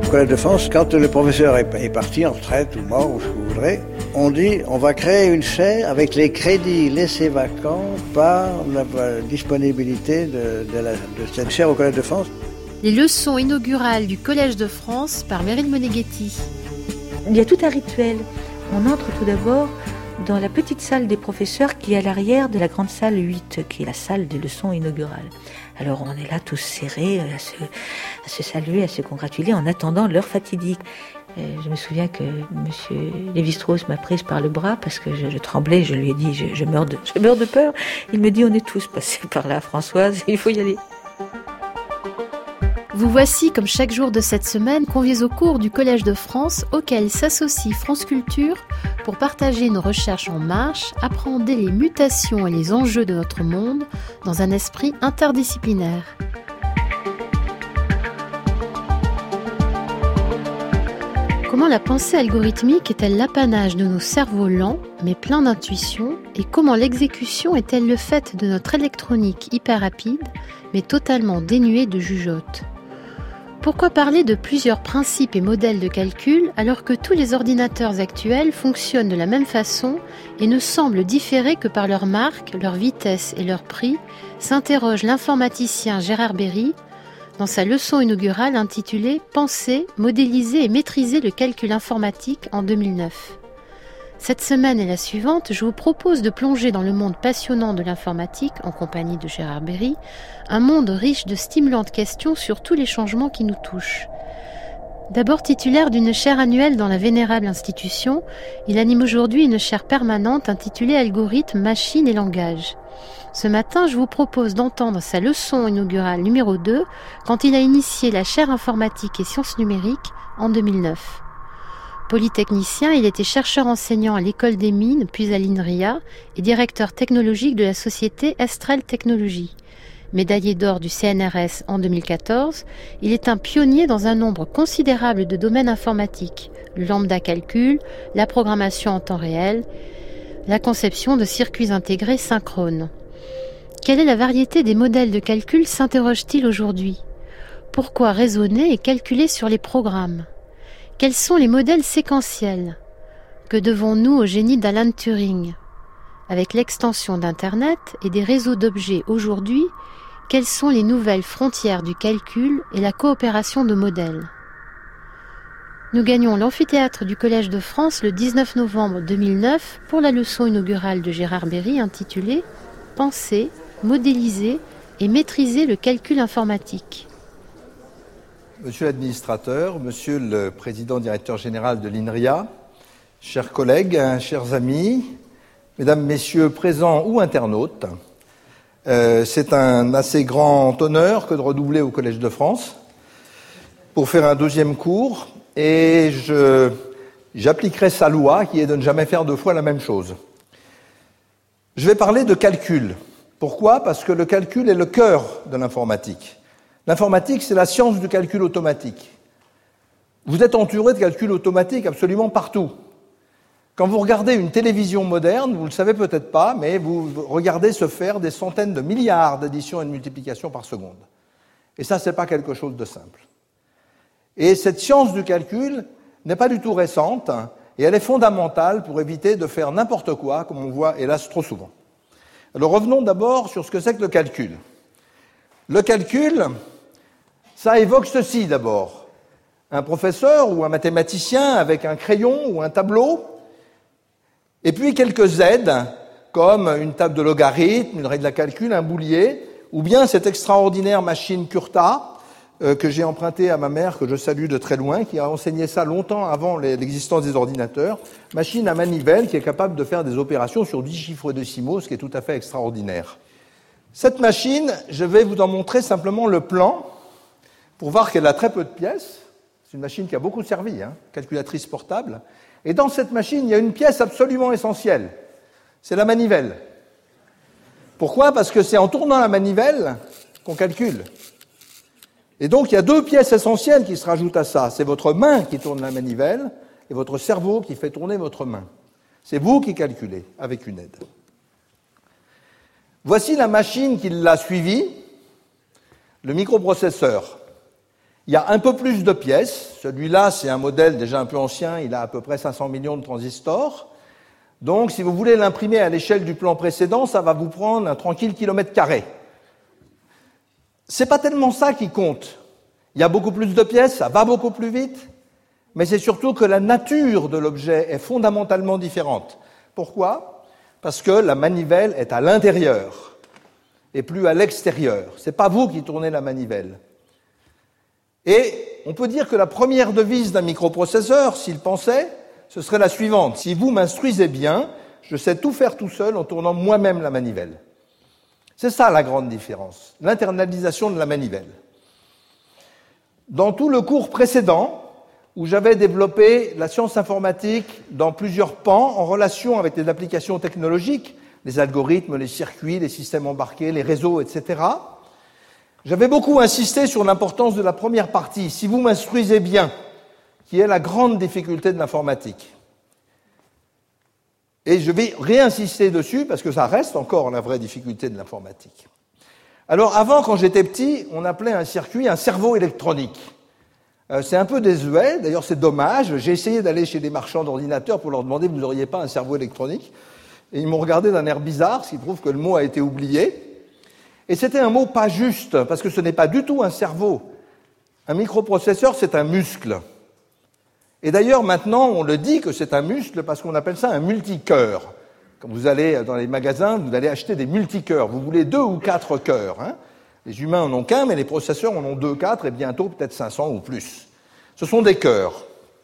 Au Collège de France, quand le professeur est parti en retraite ou mort ou ce que vous voudrez, on dit on va créer une chaire avec les crédits laissés vacants par la disponibilité de cette chaire au Collège de France. Les leçons inaugurales du Collège de France par Meryl Moneghetti. Il y a tout un rituel. On entre tout d'abord dans la petite salle des professeurs qui est à l'arrière de la grande salle 8, qui est la salle des leçons inaugurales. Alors on est là tous serrés, à se saluer, à se congratuler en attendant l'heure fatidique. Je me souviens que M. Lévi-Strauss m'a prise par le bras parce que je tremblais, je lui ai dit je meurs de peur. Il me dit on est tous passés par là, Françoise, il faut y aller. Vous voici, comme chaque jour de cette semaine, conviés au cours du Collège de France, auquel s'associe France Culture pour partager nos recherches en marche, appréhender les mutations et les enjeux de notre monde dans un esprit interdisciplinaire. Comment la pensée algorithmique est-elle l'apanage de nos cerveaux lents, mais pleins d'intuition, et comment l'exécution est-elle le fait de notre électronique hyper rapide, mais totalement dénuée de jugeote ? Pourquoi parler de plusieurs principes et modèles de calcul alors que tous les ordinateurs actuels fonctionnent de la même façon et ne semblent différer que par leur marque, leur vitesse et leur prix, s'interroge l'informaticien Gérard Berry dans sa leçon inaugurale intitulée « Penser, modéliser et maîtriser le calcul informatique » en 2009. Cette semaine et la suivante, je vous propose de plonger dans le monde passionnant de l'informatique en compagnie de Gérard Berry, un monde riche de stimulantes questions sur tous les changements qui nous touchent. D'abord titulaire d'une chaire annuelle dans la vénérable institution, il anime aujourd'hui une chaire permanente intitulée Algorithmes, machines et langage. Ce matin, je vous propose d'entendre sa leçon inaugurale numéro 2 quand il a initié la chaire informatique et sciences numériques en 2009. Polytechnicien, il était chercheur enseignant à l'École des Mines, puis à l'INRIA, et directeur technologique de la société Estrel Technologies. Médaillé d'or du CNRS en 2014, il est un pionnier dans un nombre considérable de domaines informatiques, le lambda calcul, la programmation en temps réel, la conception de circuits intégrés synchrones. Quelle est la variété des modèles de calcul s'interroge-t-il aujourd'hui ? Pourquoi raisonner et calculer sur les programmes ? Quels sont les modèles séquentiels ? Que devons-nous au génie d'Alan Turing ? Avec l'extension d'Internet et des réseaux d'objets aujourd'hui, quelles sont les nouvelles frontières du calcul et la coopération de modèles ? Nous gagnons l'amphithéâtre du Collège de France le 19 novembre 2009 pour la leçon inaugurale de Gérard Berry intitulée « Penser, modéliser et maîtriser le calcul informatique ». Monsieur l'administrateur, monsieur le président directeur général de l'INRIA, chers collègues, chers amis, mesdames, messieurs présents ou internautes, c'est un assez grand honneur que de redoubler au Collège de France pour faire un deuxième cours et j'appliquerai sa loi qui est de ne jamais faire deux fois la même chose. Je vais parler de calcul. Pourquoi ? Parce que le calcul est le cœur de l'informatique. L'informatique, c'est la science du calcul automatique. Vous êtes entouré de calculs automatiques absolument partout. Quand vous regardez une télévision moderne, vous ne le savez peut-être pas, mais vous regardez se faire des centaines de milliards d'additions et de multiplications par seconde. Et ça, ce n'est pas quelque chose de simple. Et cette science du calcul n'est pas du tout récente, et elle est fondamentale pour éviter de faire n'importe quoi, comme on voit, hélas, trop souvent. Alors revenons d'abord sur ce que c'est que le calcul. Le calcul, ça évoque ceci d'abord. Un professeur ou un mathématicien avec un crayon ou un tableau, et puis quelques aides, comme une table de logarithme, une règle de calcul, un boulier, ou bien cette extraordinaire machine Curta que j'ai empruntée à ma mère, que je salue de très loin, qui a enseigné ça longtemps avant l'existence des ordinateurs, machine à manivelle qui est capable de faire des opérations sur 10 chiffres décimaux, ce qui est tout à fait extraordinaire. Cette machine, je vais vous en montrer simplement le plan pour voir qu'elle a très peu de pièces. C'est une machine qui a beaucoup servi, calculatrice portable. Et dans cette machine, il y a une pièce absolument essentielle. C'est la manivelle. Pourquoi ? Parce que c'est en tournant la manivelle qu'on calcule. Et donc, il y a deux pièces essentielles qui se rajoutent à ça. C'est votre main qui tourne la manivelle et votre cerveau qui fait tourner votre main. C'est vous qui calculez avec une aide. Voici la machine qui l'a suivi, le microprocesseur. Il y a un peu plus de pièces. Celui-là, c'est un modèle déjà un peu ancien, il a à peu près 500 millions de transistors. Donc, si vous voulez l'imprimer à l'échelle du plan précédent, ça va vous prendre un tranquille kilomètre carré. C'est pas tellement ça qui compte. Il y a beaucoup plus de pièces, ça va beaucoup plus vite, mais c'est surtout que la nature de l'objet est fondamentalement différente. Pourquoi ? Parce que la manivelle est à l'intérieur et plus à l'extérieur. C'est pas vous qui tournez la manivelle. Et on peut dire que la première devise d'un microprocesseur, s'il pensait, ce serait la suivante. Si vous m'instruisez bien, je sais tout faire tout seul en tournant moi-même la manivelle. C'est ça la grande différence, l'internalisation de la manivelle. Dans tout le cours précédent, où j'avais développé la science informatique dans plusieurs pans en relation avec des applications technologiques, les algorithmes, les circuits, les systèmes embarqués, les réseaux, etc., j'avais beaucoup insisté sur l'importance de la première partie, si vous m'instruisez bien, qui est la grande difficulté de l'informatique. Et je vais réinsister dessus parce que ça reste encore la vraie difficulté de l'informatique. Alors avant, quand j'étais petit, on appelait un circuit un cerveau électronique. C'est un peu désuet, d'ailleurs c'est dommage. J'ai essayé d'aller chez des marchands d'ordinateurs pour leur demander « vous n'auriez pas un cerveau électronique ?» Et ils m'ont regardé d'un air bizarre, ce qui prouve que le mot a été oublié. Et c'était un mot pas juste, parce que ce n'est pas du tout un cerveau. Un microprocesseur, c'est un muscle. Et d'ailleurs, maintenant, on le dit que c'est un muscle parce qu'on appelle ça un multicœur. Quand vous allez dans les magasins, vous allez acheter des multicœurs. Vous voulez 2 ou 4 cœurs. Hein. Les humains en ont qu'un, mais les processeurs en ont 2, 4 et bientôt peut-être 500 ou plus. Ce sont des cœurs.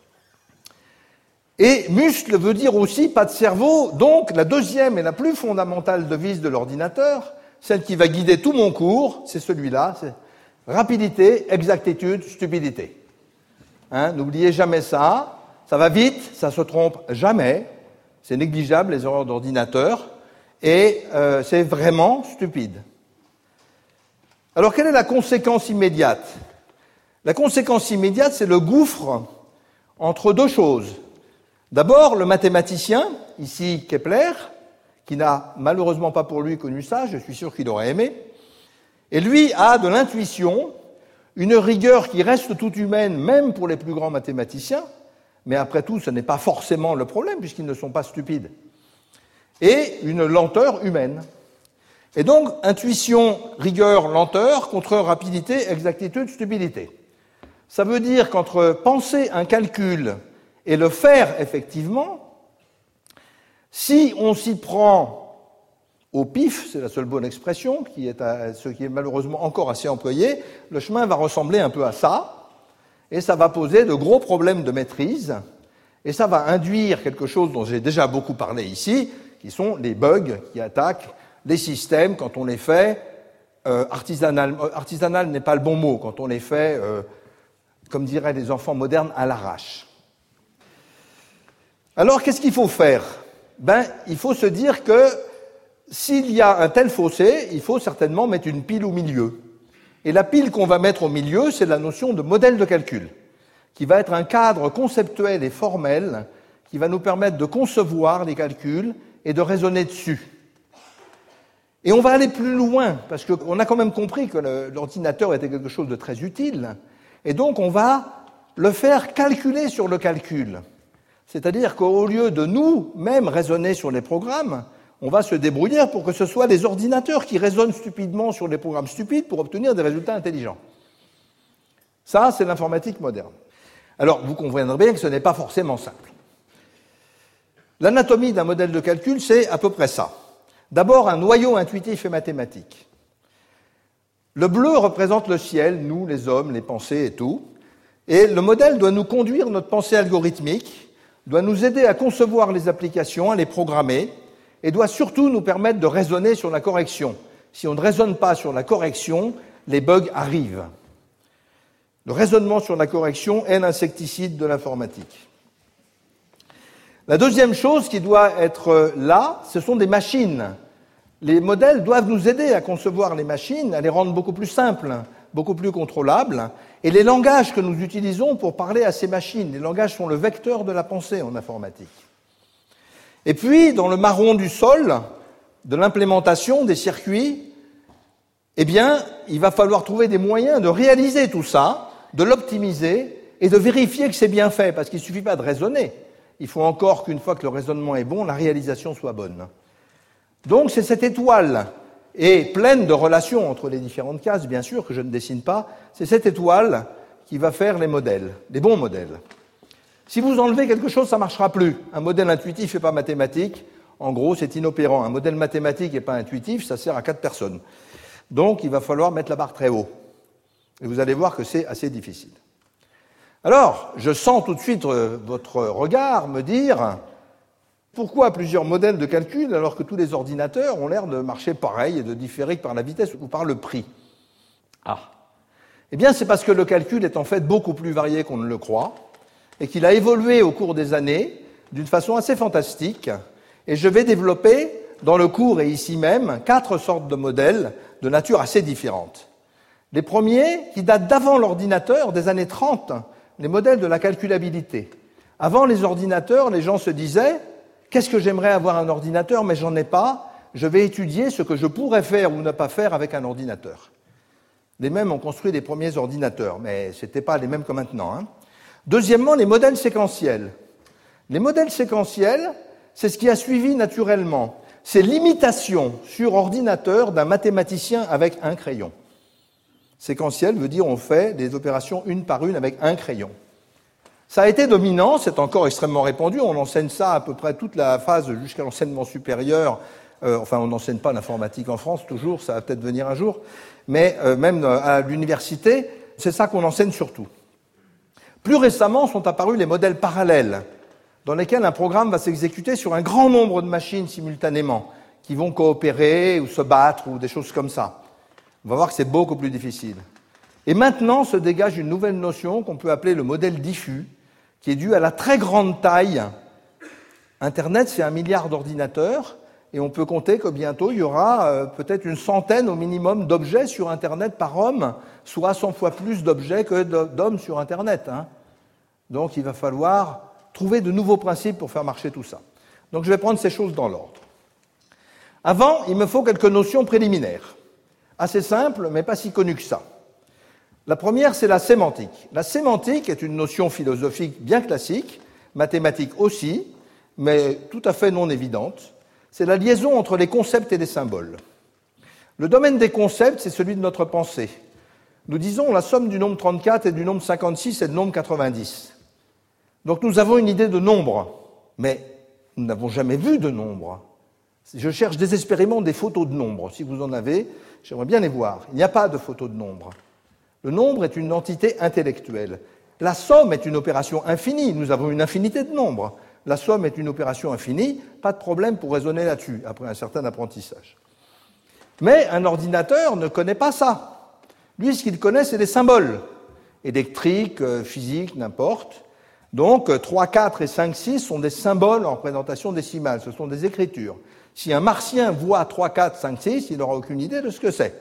Et muscle veut dire aussi pas de cerveau. Donc, la deuxième et la plus fondamentale devise de l'ordinateur, celle qui va guider tout mon cours, c'est celui-là, c'est rapidité, exactitude, stupidité. Hein, n'oubliez jamais ça, ça va vite, ça se trompe jamais, c'est négligeable les erreurs d'ordinateur, et c'est vraiment stupide. Alors quelle est la conséquence immédiate ? La conséquence immédiate, c'est le gouffre entre deux choses. D'abord, le mathématicien, ici Kepler, qui n'a malheureusement pas pour lui connu ça, je suis sûr qu'il aurait aimé, et lui a de l'intuition, une rigueur qui reste toute humaine, même pour les plus grands mathématiciens, mais après tout, ce n'est pas forcément le problème, puisqu'ils ne sont pas stupides, et une lenteur humaine. Et donc, intuition, rigueur, lenteur, contre rapidité, exactitude, stupidité. Ça veut dire qu'entre penser un calcul et le faire effectivement, si on s'y prend au pif, c'est la seule bonne expression, ce qui est malheureusement encore assez employé, le chemin va ressembler un peu à ça, et ça va poser de gros problèmes de maîtrise, et ça va induire quelque chose dont j'ai déjà beaucoup parlé ici, qui sont les bugs qui attaquent les systèmes quand on les fait artisanal n'est pas le bon mot, quand on les fait, comme diraient les enfants modernes, à l'arrache. Alors, qu'est-ce qu'il faut faire ? Il faut se dire que s'il y a un tel fossé, il faut certainement mettre une pile au milieu. Et la pile qu'on va mettre au milieu, c'est la notion de modèle de calcul, qui va être un cadre conceptuel et formel qui va nous permettre de concevoir les calculs et de raisonner dessus. Et on va aller plus loin, parce qu'on a quand même compris que l'ordinateur était quelque chose de très utile, et donc on va le faire calculer sur le calcul. C'est-à-dire qu'au lieu de nous-mêmes raisonner sur les programmes, on va se débrouiller pour que ce soit les ordinateurs qui raisonnent stupidement sur les programmes stupides pour obtenir des résultats intelligents. Ça, c'est l'informatique moderne. Alors, vous comprendrez bien que ce n'est pas forcément simple. L'anatomie d'un modèle de calcul, c'est à peu près ça. D'abord, un noyau intuitif et mathématique. Le bleu représente le ciel, nous, les hommes, les pensées et tout. Et le modèle doit nous conduire notre pensée algorithmique, doit nous aider à concevoir les applications, à les programmer, et doit surtout nous permettre de raisonner sur la correction. Si on ne raisonne pas sur la correction, les bugs arrivent. Le raisonnement sur la correction est l'insecticide de l'informatique. La deuxième chose qui doit être là, ce sont des machines. Les modèles doivent nous aider à concevoir les machines, à les rendre beaucoup plus simples, beaucoup plus contrôlables. Et les langages que nous utilisons pour parler à ces machines, les langages sont le vecteur de la pensée en informatique. Et puis, dans le marron du sol, de l'implémentation des circuits, il va falloir trouver des moyens de réaliser tout ça. de l'optimiser et de vérifier que c'est bien fait, parce qu'il ne suffit pas de raisonner. Il faut encore qu'une fois que le raisonnement est bon, la réalisation soit bonne. Donc c'est cette étoile, et pleine de relations entre les différentes cases, bien sûr, que je ne dessine pas, c'est cette étoile qui va faire les modèles, les bons modèles. Si vous enlevez quelque chose, ça ne marchera plus. Un modèle intuitif n'est pas mathématique. En gros, c'est inopérant. Un modèle mathématique n'est pas intuitif, ça sert à 4 personnes. Donc, il va falloir mettre la barre très haut. Et vous allez voir que c'est assez difficile. Alors, je sens tout de suite votre regard me dire pourquoi plusieurs modèles de calcul alors que tous les ordinateurs ont l'air de marcher pareil et de différer que par la vitesse ou par le prix. Eh bien, c'est parce que le calcul est en fait beaucoup plus varié qu'on ne le croit et qu'il a évolué au cours des années d'une façon assez fantastique. Et je vais développer dans le cours et ici même 4 sortes de modèles de nature assez différente. Les premiers qui datent d'avant l'ordinateur, des années 30, les modèles de la calculabilité. Avant les ordinateurs, les gens se disaient « Qu'est-ce que j'aimerais avoir un ordinateur, mais j'en ai pas, je vais étudier ce que je pourrais faire ou ne pas faire avec un ordinateur. » Les mêmes ont construit les premiers ordinateurs, mais ce n'était pas les mêmes que maintenant. Deuxièmement, les modèles séquentiels. Les modèles séquentiels, c'est ce qui a suivi naturellement. C'est l'imitation sur ordinateur d'un mathématicien avec un crayon. Séquentiel veut dire on fait des opérations une par une avec un crayon. Ça a été dominant, c'est encore extrêmement répandu, on enseigne ça à peu près toute la phase jusqu'à l'enseignement supérieur. Enfin, on n'enseigne pas l'informatique en France toujours, ça va peut-être venir un jour, mais même à l'université, c'est ça qu'on enseigne surtout. Plus récemment sont apparus les modèles parallèles, dans lesquels un programme va s'exécuter sur un grand nombre de machines simultanément, qui vont coopérer ou se battre ou des choses comme ça. On va voir que c'est beaucoup plus difficile. Et maintenant se dégage une nouvelle notion qu'on peut appeler le modèle diffus, qui est dû à la très grande taille. Internet, c'est 1 milliard d'ordinateurs, et on peut compter que bientôt, il y aura peut-être une centaine au minimum d'objets sur Internet par homme, soit 100 fois plus d'objets que d'hommes sur Internet. Donc il va falloir trouver de nouveaux principes pour faire marcher tout ça. Donc je vais prendre ces choses dans l'ordre. Avant, il me faut quelques notions préliminaires. Assez simples, mais pas si connues que ça. La première, c'est la sémantique. La sémantique est une notion philosophique bien classique, mathématique aussi, mais tout à fait non évidente. C'est la liaison entre les concepts et les symboles. Le domaine des concepts, c'est celui de notre pensée. Nous disons la somme du nombre 34 et du nombre 56 et du nombre 90. Donc nous avons une idée de nombre, mais nous n'avons jamais vu de nombre. Je cherche désespérément des photos de nombres. Si vous en avez, j'aimerais bien les voir. Il n'y a pas de photos de nombres. Le nombre est une entité intellectuelle. La somme est une opération infinie. Nous avons une infinité de nombres. La somme est une opération infinie. Pas de problème pour raisonner là-dessus, après un certain apprentissage. Mais un ordinateur ne connaît pas ça. Lui, ce qu'il connaît, c'est des symboles. Électriques, physiques, n'importe. Donc, 3, 4 et 5, 6 sont des symboles en représentation décimale. Ce sont des écritures. Si un martien voit 3, 4, 5, 6, il n'aura aucune idée de ce que c'est.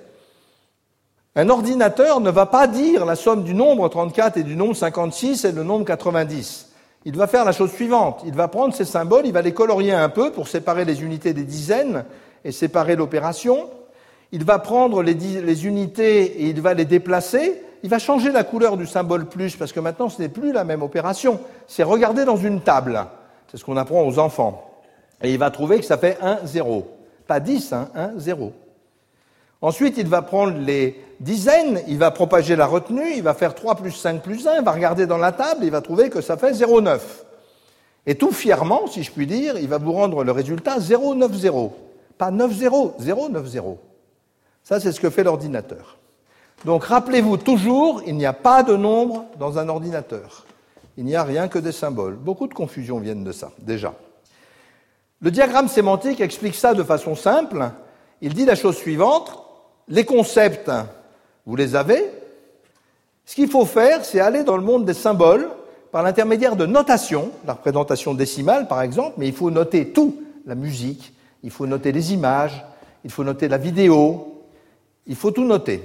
Un ordinateur ne va pas dire la somme du nombre 34 et du nombre 56 et du nombre 90. Il va faire la chose suivante. Il va prendre ces symboles, il va les colorier un peu pour séparer les unités des dizaines et séparer l'opération. Il va prendre les unités et il va les déplacer. Il va changer la couleur du symbole plus parce que maintenant ce n'est plus la même opération. C'est regarder dans une table. C'est ce qu'on apprend aux enfants. Et il va trouver que ça fait 1, 0. Pas 10, 1, 0. Ensuite, il va prendre les dizaines, il va propager la retenue, il va faire 3 plus 5 plus 1, il va regarder dans la table, il va trouver que ça fait 0,9. Et tout fièrement, si je puis dire, il va vous rendre le résultat 0,90. Pas 9,0, 0,90. Ça, c'est ce que fait l'ordinateur. Donc, rappelez-vous toujours, il n'y a pas de nombre dans un ordinateur. Il n'y a rien que des symboles. Beaucoup de confusions viennent de ça, déjà. Le diagramme sémantique explique ça de façon simple. Il dit la chose suivante. Les concepts, vous les avez. Ce qu'il faut faire, c'est aller dans le monde des symboles par l'intermédiaire de notation, la représentation décimale par exemple, mais il faut noter tout, la musique, il faut noter les images, il faut noter la vidéo, il faut tout noter.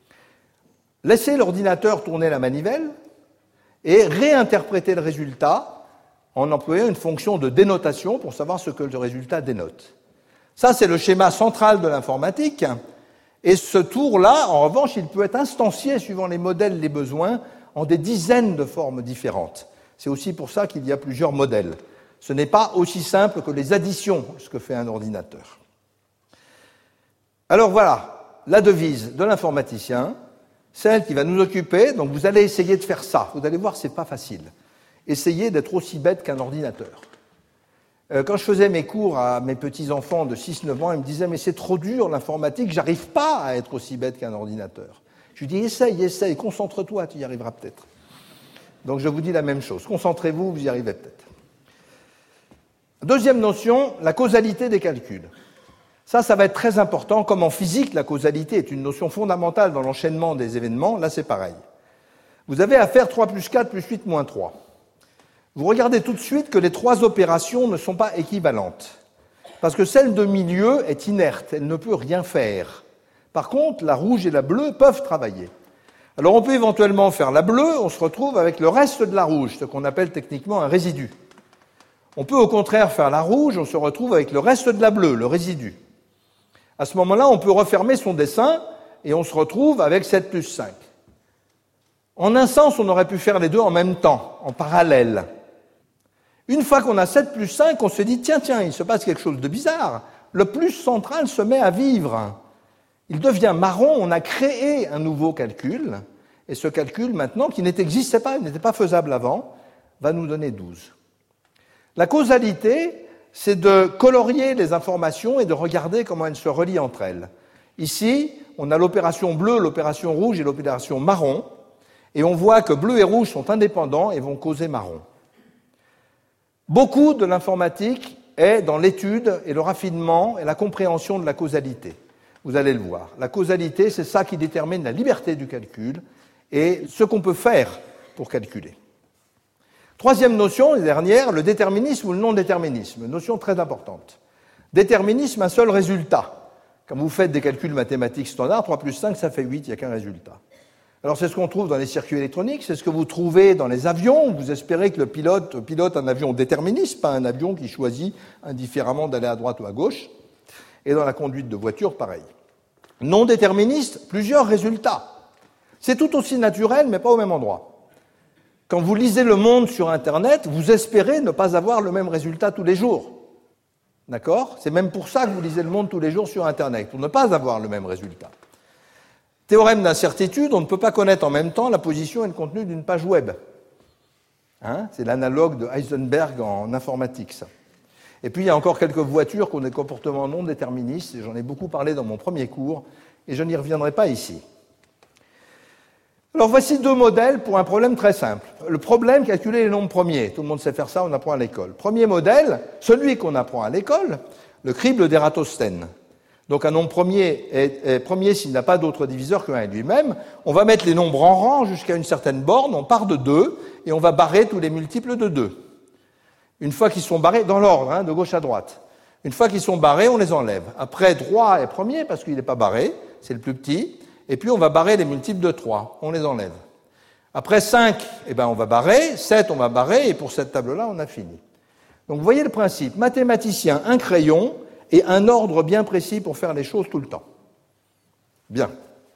Laissez l'ordinateur tourner la manivelle et réinterpréter le résultat en employant une fonction de dénotation pour savoir ce que le résultat dénote. Ça, c'est le schéma central de l'informatique. Et ce tour-là, en revanche, il peut être instancié suivant les modèles, les besoins, en des dizaines de formes différentes. C'est aussi pour ça qu'il y a plusieurs modèles. Ce n'est pas aussi simple que les additions, ce que fait un ordinateur. Alors voilà, la devise de l'informaticien, celle qui va nous occuper. Donc vous allez essayer de faire ça. Vous allez voir, ce n'est pas facile. Essayez d'être aussi bête qu'un ordinateur. Quand je faisais mes cours à mes petits-enfants de 6-9 ans, ils me disaient « Mais c'est trop dur l'informatique, j'arrive pas à être aussi bête qu'un ordinateur. » Je lui dis « Essaye, concentre-toi, tu y arriveras peut-être. » Donc je vous dis la même chose. Concentrez-vous, vous y arrivez peut-être. Deuxième notion, la causalité des calculs. Ça va être très important. Comme en physique, la causalité est une notion fondamentale dans l'enchaînement des événements. Là, c'est pareil. Vous avez à faire 3 plus 4 plus 8 moins 3. Vous regardez tout de suite que les trois opérations ne sont pas équivalentes. Parce que celle de milieu est inerte, elle ne peut rien faire. Par contre, la rouge et la bleue peuvent travailler. Alors on peut éventuellement faire la bleue, on se retrouve avec le reste de la rouge, ce qu'on appelle techniquement un résidu. On peut au contraire faire la rouge, on se retrouve avec le reste de la bleue, le résidu. À ce moment-là, on peut refermer son dessin et on se retrouve avec 7 plus 5. En un sens, on aurait pu faire les deux en même temps, en parallèle. Une fois qu'on a 7 plus 5, on se dit, tiens, il se passe quelque chose de bizarre. Le plus central se met à vivre. Il devient marron, on a créé un nouveau calcul, et ce calcul, maintenant, qui n'existait pas, il n'était pas faisable avant, va nous donner 12. La causalité, c'est de colorier les informations et de regarder comment elles se relient entre elles. Ici, on a l'opération bleue, l'opération rouge et l'opération marron, et on voit que bleu et rouge sont indépendants et vont causer marron. Beaucoup de l'informatique est dans l'étude et le raffinement et la compréhension de la causalité. Vous allez le voir. La causalité, c'est ça qui détermine la liberté du calcul et ce qu'on peut faire pour calculer. Troisième notion, la dernière, le déterminisme ou le non-déterminisme. Notion très importante. Déterminisme, un seul résultat. Quand vous faites des calculs mathématiques standards, 3 plus 5, ça fait 8, il n'y a qu'un résultat. Alors c'est ce qu'on trouve dans les circuits électroniques, c'est ce que vous trouvez dans les avions. Vous espérez que le pilote un avion déterministe, pas un avion qui choisit indifféremment d'aller à droite ou à gauche. Et dans la conduite de voiture, pareil. Non déterministe, plusieurs résultats. C'est tout aussi naturel, mais pas au même endroit. Quand vous lisez Le Monde sur Internet, vous espérez ne pas avoir le même résultat tous les jours. D'accord ? C'est même pour ça que vous lisez Le Monde tous les jours sur Internet, pour ne pas avoir le même résultat. Théorème d'incertitude, on ne peut pas connaître en même temps la position et le contenu d'une page web. C'est l'analogue de Heisenberg en informatique, ça. Et puis, il y a encore quelques voitures qui ont des comportements non déterministes, et j'en ai beaucoup parlé dans mon premier cours, et je n'y reviendrai pas ici. Alors, voici deux modèles pour un problème très simple. Le problème, calculer les nombres premiers. Tout le monde sait faire ça, on apprend à l'école. Premier modèle, celui qu'on apprend à l'école, le crible d'Ératosthène. Donc un nombre premier est premier s'il n'a pas d'autre diviseur que 1 et lui-même. On va mettre les nombres en rang jusqu'à une certaine borne, on part de 2, et on va barrer tous les multiples de 2. Une fois qu'ils sont barrés, dans l'ordre, de gauche à droite. Une fois qu'ils sont barrés, on les enlève. Après, 3 est premier parce qu'il n'est pas barré, c'est le plus petit, et puis on va barrer les multiples de 3, on les enlève. Après 5, on va barrer, 7 on va barrer, et pour cette table-là, on a fini. Donc vous voyez le principe, mathématicien, un crayon, et un ordre bien précis pour faire les choses tout le temps. Bien.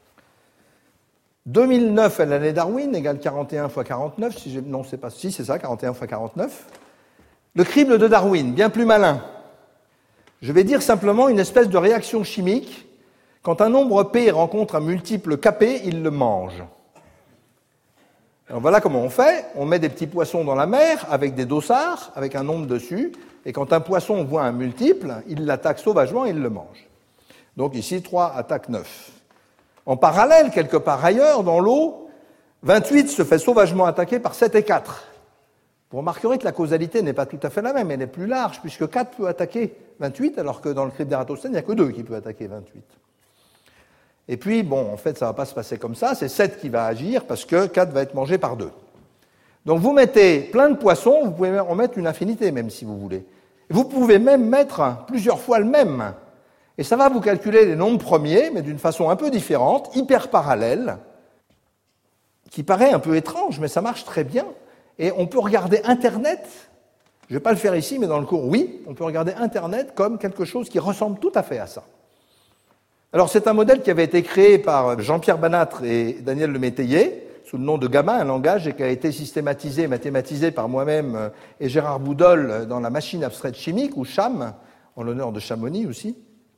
2009 à l'année Darwin égale 41 fois 49, c'est ça, 41 fois 49. Le crible de Darwin, bien plus malin. Je vais dire simplement une espèce de réaction chimique. Quand un nombre P rencontre un multiple Kp, il le mange. Alors voilà comment on fait. On met des petits poissons dans la mer avec des dossards, avec un nombre dessus, et quand un poisson voit un multiple, il l'attaque sauvagement et il le mange. Donc ici, 3 attaque 9. En parallèle, quelque part ailleurs, dans l'eau, 28 se fait sauvagement attaquer par 7 et 4. Vous remarquerez que la causalité n'est pas tout à fait la même, elle est plus large, puisque 4 peut attaquer 28, alors que dans le crible d'Ératosthène, il n'y a que 2 qui peuvent attaquer 28. Et puis, en fait, ça ne va pas se passer comme ça, c'est 7 qui va agir, parce que 4 va être mangé par 2. Donc vous mettez plein de poissons, vous pouvez en mettre une infinité même si vous voulez. Vous pouvez même mettre plusieurs fois le même. Et ça va vous calculer les nombres premiers, mais d'une façon un peu différente, hyper parallèle, qui paraît un peu étrange, mais ça marche très bien. Et on peut regarder Internet, je ne vais pas le faire ici, mais dans le cours, oui, on peut regarder Internet comme quelque chose qui ressemble tout à fait à ça. Alors c'est un modèle qui avait été créé par Jean-Pierre Banâtre et Daniel Lemétayer. sous le nom de gamma, un langage qui a été systématisé et mathématisé par moi-même et Gérard Boudol dans la machine abstraite chimique, ou CHAM, en l'honneur de Chamonix aussi,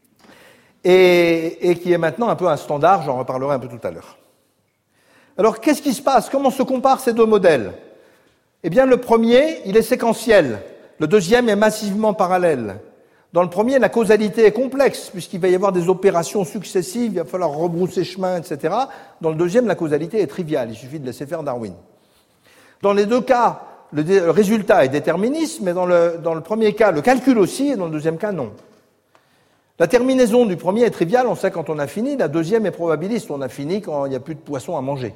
et qui est maintenant un peu un standard, j'en reparlerai un peu tout à l'heure. Alors, qu'est-ce qui se passe? Comment se comparent ces deux modèles? Eh bien, le premier, il est séquentiel. Le deuxième est massivement parallèle. Dans le premier, la causalité est complexe, puisqu'il va y avoir des opérations successives, il va falloir rebrousser chemin, etc. Dans le deuxième, la causalité est triviale, il suffit de laisser faire Darwin. Dans les deux cas, le résultat est déterministe, mais dans le premier cas, le calcul aussi, et dans le deuxième cas, non. La terminaison du premier est triviale, on sait quand on a fini. La deuxième est probabiliste, on a fini quand il n'y a plus de poisson à manger.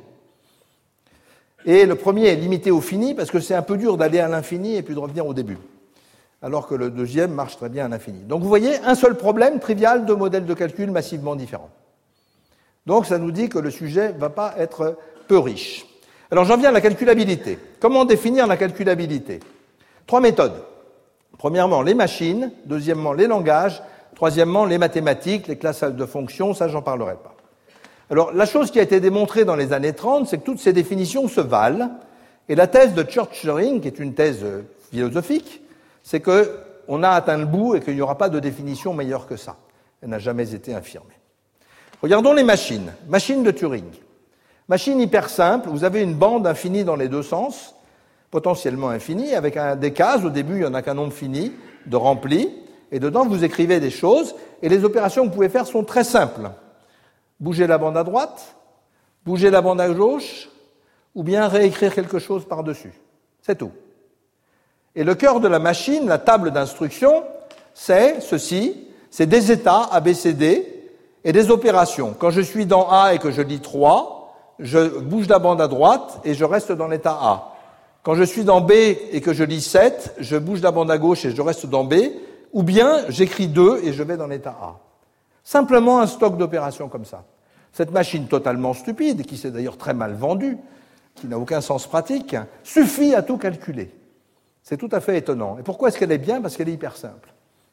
Et le premier est limité au fini, parce que c'est un peu dur d'aller à l'infini et puis de revenir au début. Alors que le deuxième marche très bien à l'infini. Donc vous voyez, un seul problème, trivial, deux modèles de calcul massivement différents. Donc ça nous dit que le sujet ne va pas être peu riche. Alors j'en viens à la calculabilité. Comment définir la calculabilité? 3 méthodes. Premièrement, les machines. Deuxièmement, les langages. Troisièmement, les mathématiques, les classes de fonctions, ça j'en parlerai pas. Alors la chose qui a été démontrée dans les années 30, c'est que toutes ces définitions se valent. Et la thèse de Church-Turing, qui est une thèse philosophique, c'est qu'on a atteint le bout et qu'il n'y aura pas de définition meilleure que ça. Elle n'a jamais été affirmée. Regardons les machines. Machine de Turing. Machine hyper simple, vous avez une bande infinie dans les deux sens, potentiellement infinie, avec des cases. Au début, il n'y en a qu'un nombre fini de remplis. Et dedans, vous écrivez des choses. Et les opérations que vous pouvez faire sont très simples. Bouger la bande à droite, bouger la bande à gauche, ou bien réécrire quelque chose par-dessus. C'est tout. Et le cœur de la machine, la table d'instruction, c'est ceci, c'est des états ABCD et des opérations. Quand je suis dans A et que je lis 3, je bouge la bande à droite et je reste dans l'état A. Quand je suis dans B et que je lis 7, je bouge la bande à gauche et je reste dans B, ou bien j'écris 2 et je vais dans l'état A. Simplement un stock d'opérations comme ça. Cette machine totalement stupide, qui s'est d'ailleurs très mal vendue, qui n'a aucun sens pratique, suffit à tout calculer. C'est tout à fait étonnant. Et pourquoi est-ce qu'elle est bien? Parce qu'elle est hyper simple.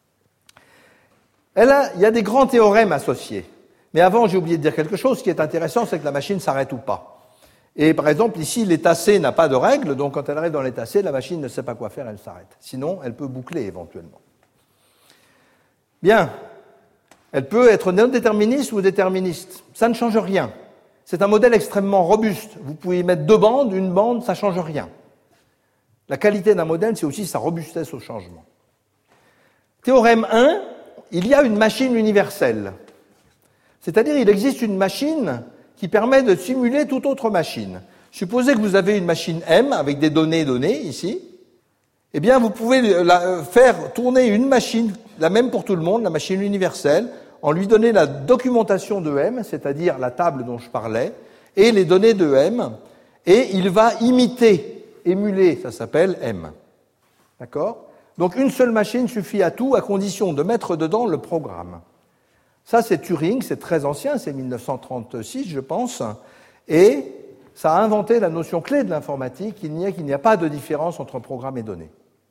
Il y a des grands théorèmes associés. Mais avant, j'ai oublié de dire quelque chose. Ce qui est intéressant, c'est que la machine s'arrête ou pas. Et par exemple, ici, l'état C n'a pas de règle, donc quand elle arrive dans l'état C, la machine ne sait pas quoi faire, elle s'arrête. Sinon, elle peut boucler éventuellement. Bien. Elle peut être non déterministe ou déterministe. Ça ne change rien. C'est un modèle extrêmement robuste. Vous pouvez y mettre deux bandes, une bande, ça ne change rien. La qualité d'un modèle, c'est aussi sa robustesse au changement. Théorème 1, il y a une machine universelle. C'est-à-dire, il existe une machine qui permet de simuler toute autre machine. Supposez que vous avez une machine M avec des données données, ici. Eh bien, vous pouvez faire tourner une machine, la même pour tout le monde, la machine universelle, en lui donnant la documentation de M, c'est-à-dire la table dont je parlais, et les données de M, et il va émuler, ça s'appelle M. D'accord? Donc une seule machine suffit à tout, à condition de mettre dedans le programme. Ça, c'est Turing, c'est très ancien, c'est 1936, je pense, et ça a inventé la notion clé de l'informatique, qu'il n'y a pas de différence entre programme et données.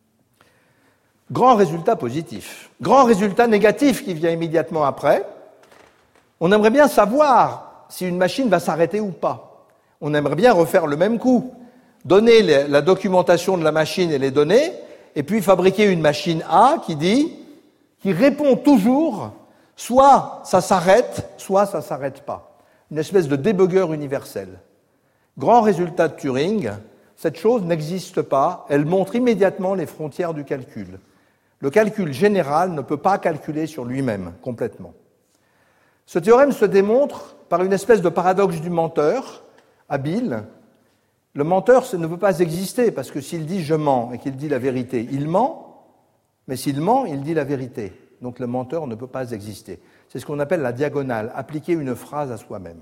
Grand résultat positif. Grand résultat négatif qui vient immédiatement après. On aimerait bien savoir si une machine va s'arrêter ou pas. On aimerait bien refaire le même coup. Donner la documentation de la machine et les données, et puis fabriquer une machine A qui répond toujours, soit ça s'arrête, soit ça s'arrête pas. Une espèce de débugger universel. Grand résultat de Turing, cette chose n'existe pas, elle montre immédiatement les frontières du calcul. Le calcul général ne peut pas calculer sur lui-même complètement. Ce théorème se démontre par une espèce de paradoxe du menteur, habile. Le menteur, ça ne peut pas exister, parce que s'il dit « je mens » et qu'il dit la vérité, il ment, mais s'il ment, il dit la vérité. Donc le menteur ne peut pas exister. C'est ce qu'on appelle la diagonale, appliquer une phrase à soi-même.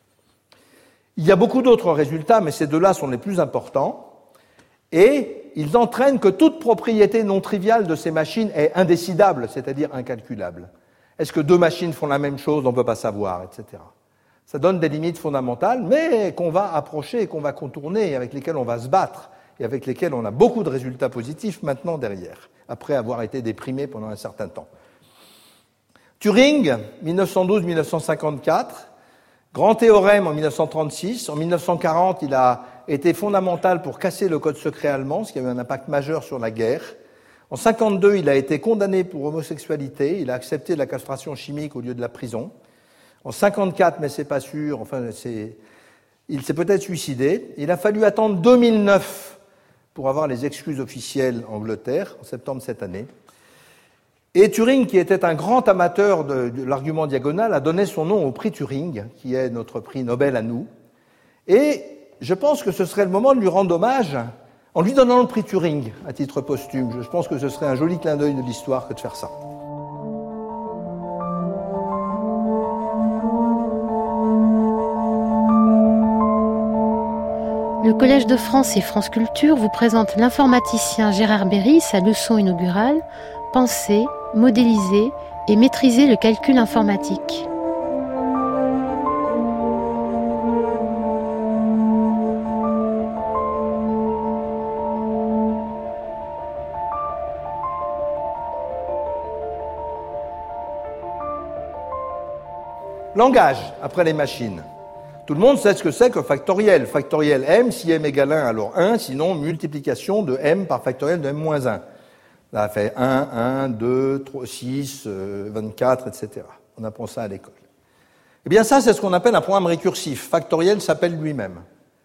Il y a beaucoup d'autres résultats, mais ces deux-là sont les plus importants, et ils entraînent que toute propriété non triviale de ces machines est indécidable, c'est-à-dire incalculable. Est-ce que deux machines font la même chose? On ne peut pas savoir, etc. Ça donne des limites fondamentales, mais qu'on va approcher et qu'on va contourner, et avec lesquelles on va se battre, et avec lesquelles on a beaucoup de résultats positifs maintenant derrière, après avoir été déprimé pendant un certain temps. Turing, 1912-1954, Grand théorème en 1936. En 1940, il a été fondamental pour casser le code secret allemand, ce qui a eu un impact majeur sur la guerre. En 1952, il a été condamné pour homosexualité. Il a accepté la castration chimique au lieu de la prison. En 1954, mais c'est pas sûr, il s'est peut-être suicidé. Il a fallu attendre 2009 pour avoir les excuses officielles en Angleterre, en septembre cette année. Et Turing, qui était un grand amateur de l'argument diagonal, a donné son nom au prix Turing, qui est notre prix Nobel à nous. Et je pense que ce serait le moment de lui rendre hommage en lui donnant le prix Turing à titre posthume. Je pense que ce serait un joli clin d'œil de l'histoire que de faire ça. Le Collège de France et France Culture vous présente l'informaticien Gérard Béry, sa leçon inaugurale « Penser, modéliser et maîtriser le calcul informatique ». Langage, après les machines. Tout le monde sait ce que c'est que factoriel. Factoriel m, si m égale 1, alors 1, sinon multiplication de m par factoriel de m moins 1. Ça fait 1, 1, 2, 3, 6, 24, etc. On apprend ça à l'école. Eh bien ça, c'est ce qu'on appelle un programme récursif. Factoriel s'appelle lui-même.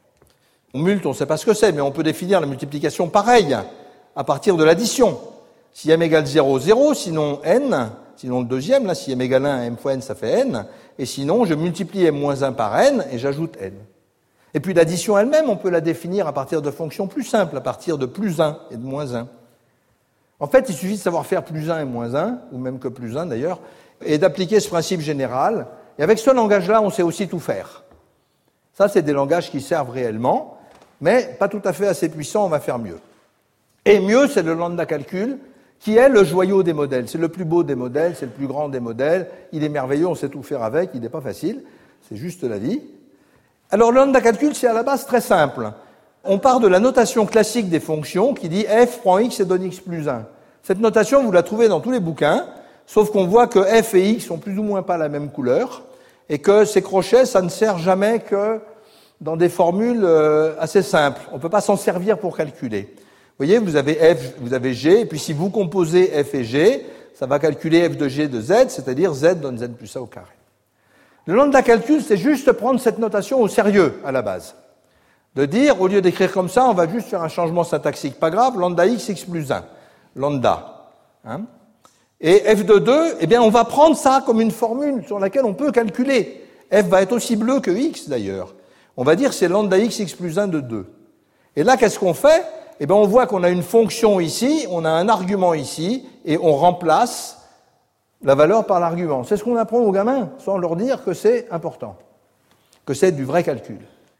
On ne sait pas ce que c'est, mais on peut définir la multiplication pareille, à partir de l'addition. Si m égale 0, 0, sinon n, sinon le deuxième, là, si m égale 1, m fois n, ça fait n, et sinon, je multiplie m moins 1 par n, et j'ajoute n. Et puis l'addition elle-même, on peut la définir à partir de fonctions plus simples, à partir de plus 1 et de moins 1. En fait, il suffit de savoir faire plus 1 et moins 1, ou même que plus 1 d'ailleurs, et d'appliquer ce principe général. Et avec ce langage-là, on sait aussi tout faire. Ça, c'est des langages qui servent réellement, mais pas tout à fait assez puissants, on va faire mieux. Et mieux, c'est le lambda calcul, qui est le joyau des modèles. C'est le plus beau des modèles, c'est le plus grand des modèles. Il est merveilleux, on sait tout faire avec, il n'est pas facile, c'est juste la vie. Alors le lambda calcul, c'est à la base très simple. On part de la notation classique des fonctions qui dit f prend x et donne x plus 1. Cette notation, vous la trouvez dans tous les bouquins, sauf qu'on voit que f et x sont plus ou moins pas la même couleur, et que ces crochets, ça ne sert jamais que dans des formules assez simples. On ne peut pas s'en servir pour calculer. Vous voyez, vous avez f, vous avez g, et puis si vous composez f et g, ça va calculer f de g de z, c'est-à-dire z donne z plus a au carré. Le lambda calcul, c'est juste prendre cette notation au sérieux, à la base. De dire, au lieu d'écrire comme ça, on va juste faire un changement syntaxique. Pas grave, lambda x plus 1. Lambda. Hein? Et f de 2, eh bien, on va prendre ça comme une formule sur laquelle on peut calculer. F va être aussi bleu que x, d'ailleurs. On va dire c'est lambda x plus 1 de 2. Et là, qu'est-ce qu'on fait? Eh bien, on voit qu'on a une fonction ici, on a un argument ici, et on remplace la valeur par l'argument. C'est ce qu'on apprend aux gamins, sans leur dire que c'est important, que c'est du vrai calcul.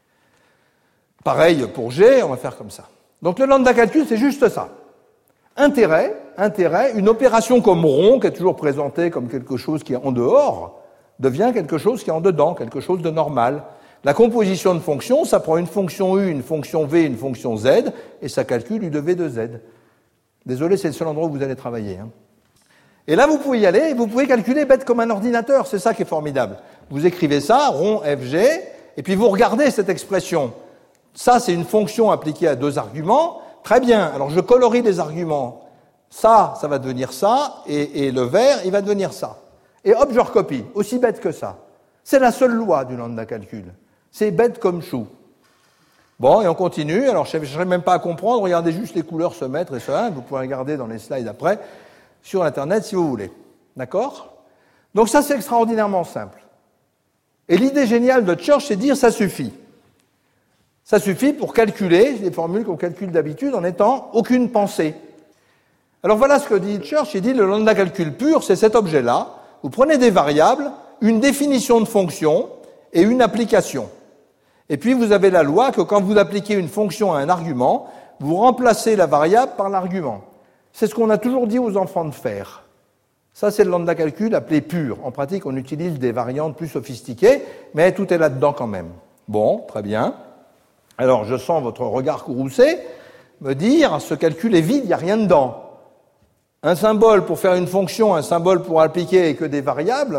Pareil pour G, on va faire comme ça. Donc le lambda calcul, c'est juste ça. Intérêt, une opération comme rond, qui est toujours présentée comme quelque chose qui est en dehors, devient quelque chose qui est en dedans, quelque chose de normal. La composition de fonctions, ça prend une fonction U, une fonction V, une fonction Z, et ça calcule U de V de Z. Désolé, c'est le seul endroit où vous allez travailler. Hein. Et là, vous pouvez y aller, et vous pouvez calculer bête comme un ordinateur, c'est ça qui est formidable. Vous écrivez ça, rond FG, et puis vous regardez cette expression. Ça, c'est une fonction appliquée à deux arguments. Très bien, alors je colorie les arguments. Ça va devenir ça, et le vert, il va devenir ça. Et hop, je recopie, aussi bête que ça. C'est la seule loi du lambda calcul. C'est bête comme chou. Bon, et on continue. Alors, je ne chercherai même pas à comprendre. Regardez juste les couleurs se mettre et ça. Vous pouvez regarder dans les slides après, sur Internet, si vous voulez. D'accord? Donc ça, c'est extraordinairement simple. Et l'idée géniale de Church, c'est de dire ça suffit. Ça suffit pour calculer les formules qu'on calcule d'habitude en n'étant aucune pensée. Alors voilà ce que dit Church. Il dit le lambda calcul pur, c'est cet objet-là. Vous prenez des variables, une définition de fonction et une application. Et puis vous avez la loi que quand vous appliquez une fonction à un argument, vous remplacez la variable par l'argument. C'est ce qu'on a toujours dit aux enfants de faire. Ça, c'est le lambda calcul appelé pur. En pratique, on utilise des variantes plus sophistiquées, mais tout est là-dedans quand même. Bon, très bien. Alors, je sens votre regard courroucé me dire, ce calcul est vide, il n'y a rien dedans. Un symbole pour faire une fonction, un symbole pour appliquer et que des variables,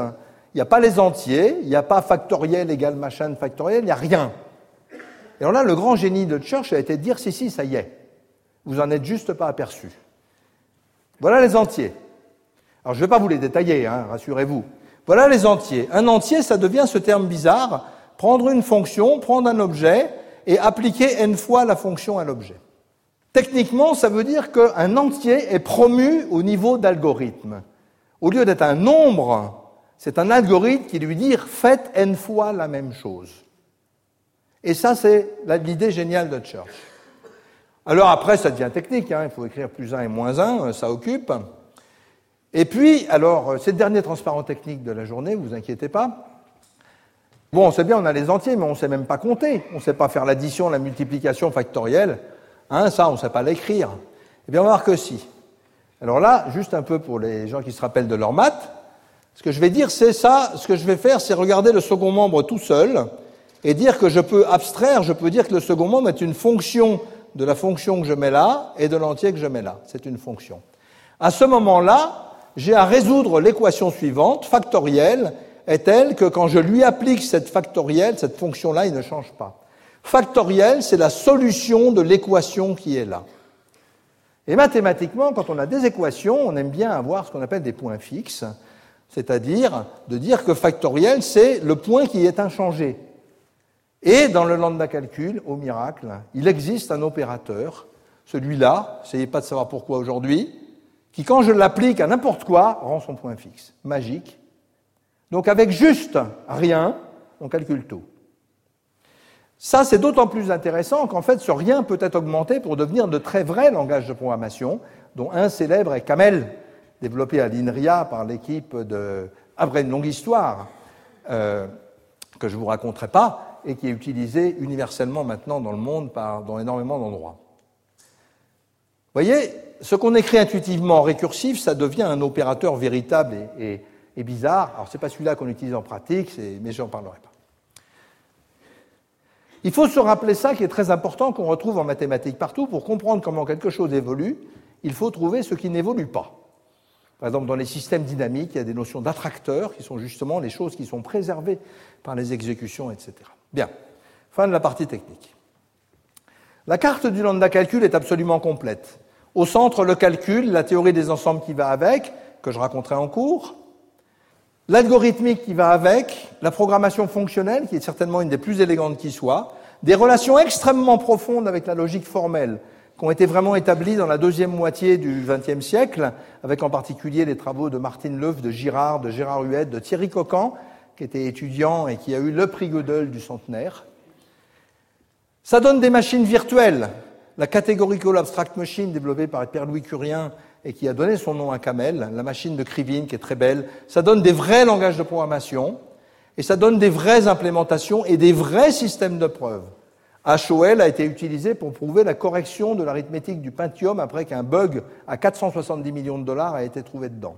Il n'y a pas les entiers, il n'y a pas factoriel égale machin factoriel, il n'y a rien. Et alors là, le grand génie de Church a été de dire, si, ça y est, vous en êtes juste pas aperçu. Voilà les entiers. Alors je ne vais pas vous les détailler, rassurez-vous. Voilà les entiers. Un entier, ça devient ce terme bizarre, prendre une fonction, prendre un objet et appliquer n fois la fonction à l'objet. Techniquement, ça veut dire qu'un entier est promu au niveau d'algorithme. Au lieu d'être un nombre, c'est un algorithme qui lui dit « faites n fois la même chose ». Et ça, c'est l'idée géniale de Church. Alors après, ça devient technique, il faut écrire plus 1 et moins 1, ça occupe. Et puis, alors, c'est le dernier transparent technique de la journée, vous inquiétez pas. Bon, on sait bien, on a les entiers, mais on ne sait même pas compter. On ne sait pas faire l'addition, la multiplication factorielle. Ça, on ne sait pas l'écrire. Eh bien, on va voir que si. Alors là, juste un peu pour les gens qui se rappellent de leur maths, ce que je vais dire, c'est ça. Ce que je vais faire, c'est regarder le second membre tout seul et dire que je peux abstraire, je peux dire que le second membre est une fonction de la fonction que je mets là et de l'entier que je mets là. C'est une fonction. À ce moment-là, j'ai à résoudre l'équation suivante, factorielle, est telle que quand je lui applique cette factorielle, cette fonction-là, il ne change pas. Factorielle, c'est la solution de l'équation qui est là. Et mathématiquement, quand on a des équations, on aime bien avoir ce qu'on appelle des points fixes, c'est-à-dire de dire que factoriel, c'est le point qui est inchangé. Et dans le lambda calcul, au miracle, il existe un opérateur, celui-là, n'essayez pas de savoir pourquoi aujourd'hui, qui, quand je l'applique à n'importe quoi, rend son point fixe. Magique. Donc avec juste rien, on calcule tout. Ça, c'est d'autant plus intéressant qu'en fait, ce rien peut être augmenté pour devenir de très vrais langages de programmation, dont un célèbre est Camel, développé à l'INRIA par l'équipe de... Après une longue histoire, que je ne vous raconterai pas, et qui est utilisé universellement maintenant dans le monde dans énormément d'endroits. Vous voyez, ce qu'on écrit intuitivement en récursif, ça devient un opérateur véritable et bizarre. Alors, ce n'est pas celui-là qu'on utilise en pratique, mais je n'en parlerai pas. Il faut se rappeler ça qui est très important, qu'on retrouve en mathématiques partout. Pour comprendre comment quelque chose évolue, il faut trouver ce qui n'évolue pas. Par exemple, dans les systèmes dynamiques, il y a des notions d'attracteurs qui sont justement les choses qui sont préservées par les exécutions, etc. Bien, fin de la partie technique. La carte du lambda calcul est absolument complète. Au centre, le calcul, la théorie des ensembles qui va avec, que je raconterai en cours, l'algorithmique qui va avec, la programmation fonctionnelle, qui est certainement une des plus élégantes qui soit, des relations extrêmement profondes avec la logique formelle, qui ont été vraiment établies dans la deuxième moitié du XXe siècle, avec en particulier les travaux de Martine Leuf, de Girard, de Gérard Huette, de Thierry Coquan, qui était étudiant et qui a eu le prix Gödel du centenaire. Ça donne des machines virtuelles. La Categorical Abstract Machine, développée par Pierre-Louis Curien et qui a donné son nom à Camel, la machine de Krivine, qui est très belle, ça donne des vrais langages de programmation et ça donne des vraies implémentations et des vrais systèmes de preuves. HOL a été utilisé pour prouver la correction de l'arithmétique du Pentium après qu'un bug à 470 millions de dollars a été trouvé dedans.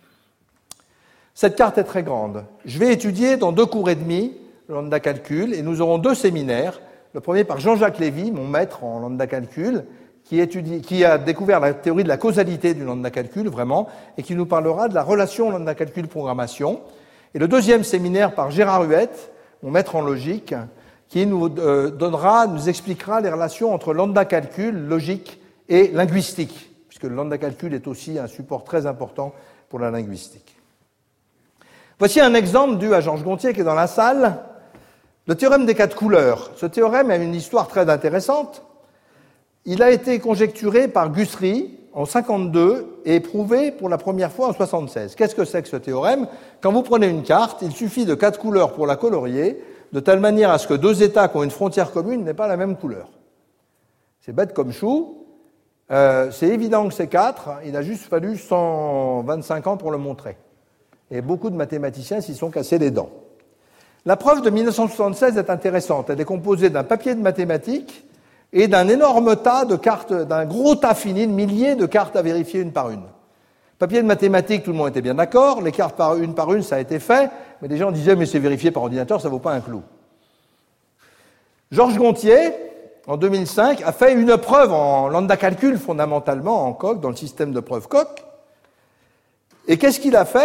Cette carte est très grande. Je vais étudier dans 2 cours et demi le lambda calcul et nous aurons 2 séminaires. Le premier par Jean-Jacques Lévy, mon maître en lambda calcul, qui a découvert la théorie de la causalité du lambda calcul, vraiment, et qui nous parlera de la relation lambda calcul programmation. Et le deuxième séminaire par Gérard Huette, mon maître en logique, qui nous expliquera les relations entre lambda calcul, logique et linguistique, puisque le lambda calcul est aussi un support très important pour la linguistique. Voici un exemple dû à Georges Gontier qui est dans la salle. Le théorème des 4 couleurs. Ce théorème a une histoire très intéressante. Il a été conjecturé par Guthrie en 1952 et prouvé pour la première fois en 1976. Qu'est-ce que c'est que ce théorème? Quand vous prenez une carte, il suffit de 4 couleurs pour la colorier, de telle manière à ce que 2 États qui ont une frontière commune n'aient pas la même couleur. C'est bête comme chou. C'est évident que c'est 4. Il a juste fallu 125 ans pour le montrer. Et beaucoup de mathématiciens s'y sont cassés les dents. La preuve de 1976 est intéressante. Elle est composée d'un papier de mathématiques et d'un énorme tas de cartes, d'un gros tas fini, de milliers de cartes à vérifier une par une. Papier de mathématiques, tout le monde était bien d'accord. Les cartes par une, ça a été fait. Mais des gens disaient, mais c'est vérifié par ordinateur, ça ne vaut pas un clou. Georges Gontier, en 2005, a fait une preuve en lambda calcul, fondamentalement en Coq, dans le système de preuve Coq. Et qu'est-ce qu'il a fait?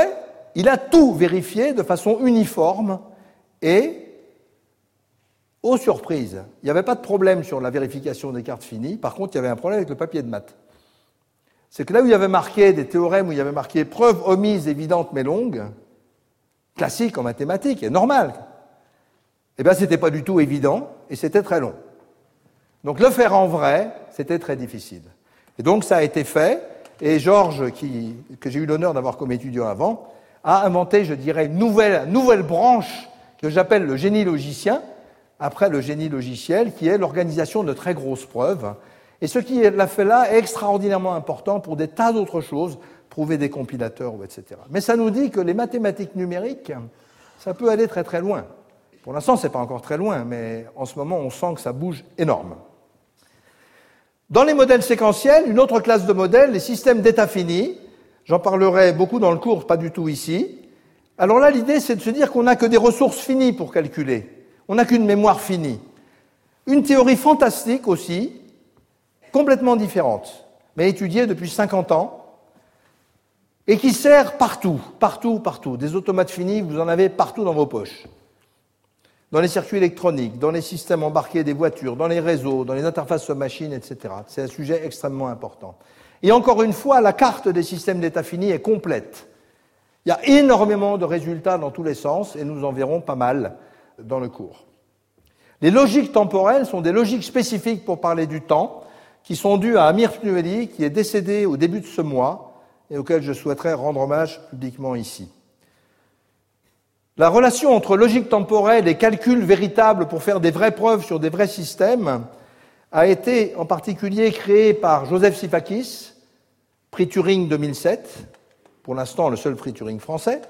il a tout vérifié de façon uniforme et, aux surprises, il n'y avait pas de problème sur la vérification des cartes finies. Par contre, il y avait un problème avec le papier de maths. C'est que là où il y avait marqué des théorèmes, où il y avait marqué preuve omise, évidente mais longue, classique en mathématiques, et normal, eh bien, c'était pas du tout évident et c'était très long. Donc, le faire en vrai, c'était très difficile. Et donc, ça a été fait, et Georges, que j'ai eu l'honneur d'avoir comme étudiant avant, a inventé, je dirais, une nouvelle branche que j'appelle le génie logicien, après le génie logiciel, qui est l'organisation de très grosses preuves. Et ce qui l'a fait là est extraordinairement important pour des tas d'autres choses, prouver des compilateurs, etc. Mais ça nous dit que les mathématiques numériques, ça peut aller très très loin. Pour l'instant, ce n'est pas encore très loin, mais en ce moment, on sent que ça bouge énorme. Dans les modèles séquentiels, une autre classe de modèles, les systèmes d'état finis. J'en parlerai beaucoup dans le cours, pas du tout ici. Alors là, l'idée, c'est de se dire qu'on n'a que des ressources finies pour calculer. On n'a qu'une mémoire finie. Une théorie fantastique aussi, complètement différente, mais étudiée depuis 50 ans, et qui sert partout. Des automates finis, vous en avez partout dans vos poches. Dans les circuits électroniques, dans les systèmes embarqués des voitures, dans les réseaux, dans les interfaces machines, etc. C'est un sujet extrêmement important. Et encore une fois, la carte des systèmes d'état finis est complète. Il y a énormément de résultats dans tous les sens, et nous en verrons pas mal dans le cours. Les logiques temporelles sont des logiques spécifiques pour parler du temps, qui sont dues à Amir Pnueli, qui est décédé au début de ce mois, et auquel je souhaiterais rendre hommage publiquement ici. La relation entre logique temporelle et calcul véritable pour faire des vraies preuves sur des vrais systèmes a été en particulier créée par Joseph Sifakis, prix Turing 2007, pour l'instant le seul prix Turing français.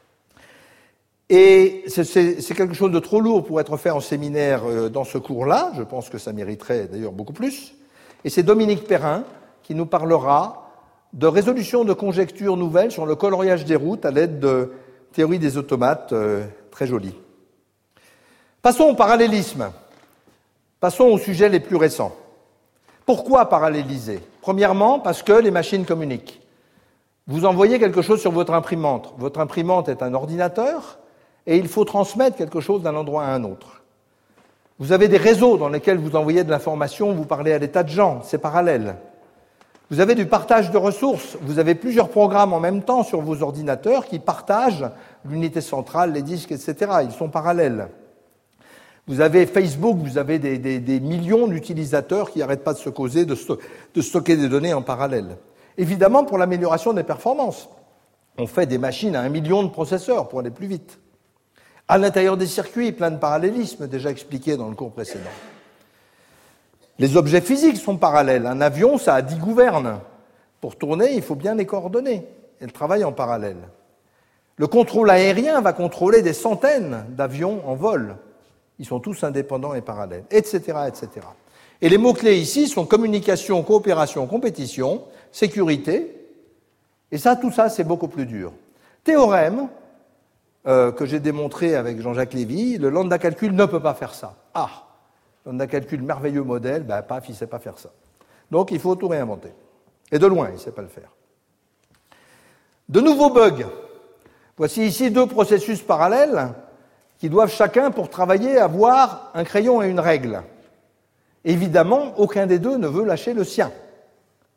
Et c'est quelque chose de trop lourd pour être fait en séminaire dans ce cours-là, je pense que ça mériterait d'ailleurs beaucoup plus. Et c'est Dominique Perrin qui nous parlera de résolution de conjectures nouvelles sur le coloriage des routes à l'aide de théorie des automates, très jolie. Passons au parallélisme. Passons aux sujets les plus récents. Pourquoi paralléliser ? Premièrement, parce que les machines communiquent. Vous envoyez quelque chose sur votre imprimante. Votre imprimante est un ordinateur et il faut transmettre quelque chose d'un endroit à un autre. Vous avez des réseaux dans lesquels vous envoyez de l'information, vous parlez à des tas de gens, c'est parallèle. Vous avez du partage de ressources, vous avez plusieurs programmes en même temps sur vos ordinateurs qui partagent l'unité centrale, les disques, etc. Ils sont parallèles. Vous avez Facebook, vous avez des millions d'utilisateurs qui n'arrêtent pas de se causer, de stocker des données en parallèle. Évidemment, pour l'amélioration des performances, on fait des machines à 1 million de processeurs pour aller plus vite. À l'intérieur des circuits, plein de parallélismes déjà expliqués dans le cours précédent. Les objets physiques sont parallèles. Un avion, ça a 10 gouvernes. Pour tourner, il faut bien les coordonner. Elles travaillent en parallèle. Le contrôle aérien va contrôler des centaines d'avions en vol. Ils sont tous indépendants et parallèles, etc., etc. Et les mots-clés ici sont communication, coopération, compétition, sécurité. Et ça, tout ça, c'est beaucoup plus dur. Théorème que j'ai démontré avec Jean-Jacques Lévy, le lambda calcul ne peut pas faire ça. Lambda calcul, merveilleux modèle, paf, il ne sait pas faire ça. Donc, il faut tout réinventer. Et de loin, il ne sait pas le faire. De nouveaux bugs. Voici ici 2 processus parallèles qui doivent chacun, pour travailler, avoir un crayon et une règle. Évidemment, aucun des deux ne veut lâcher le sien. D'accord ?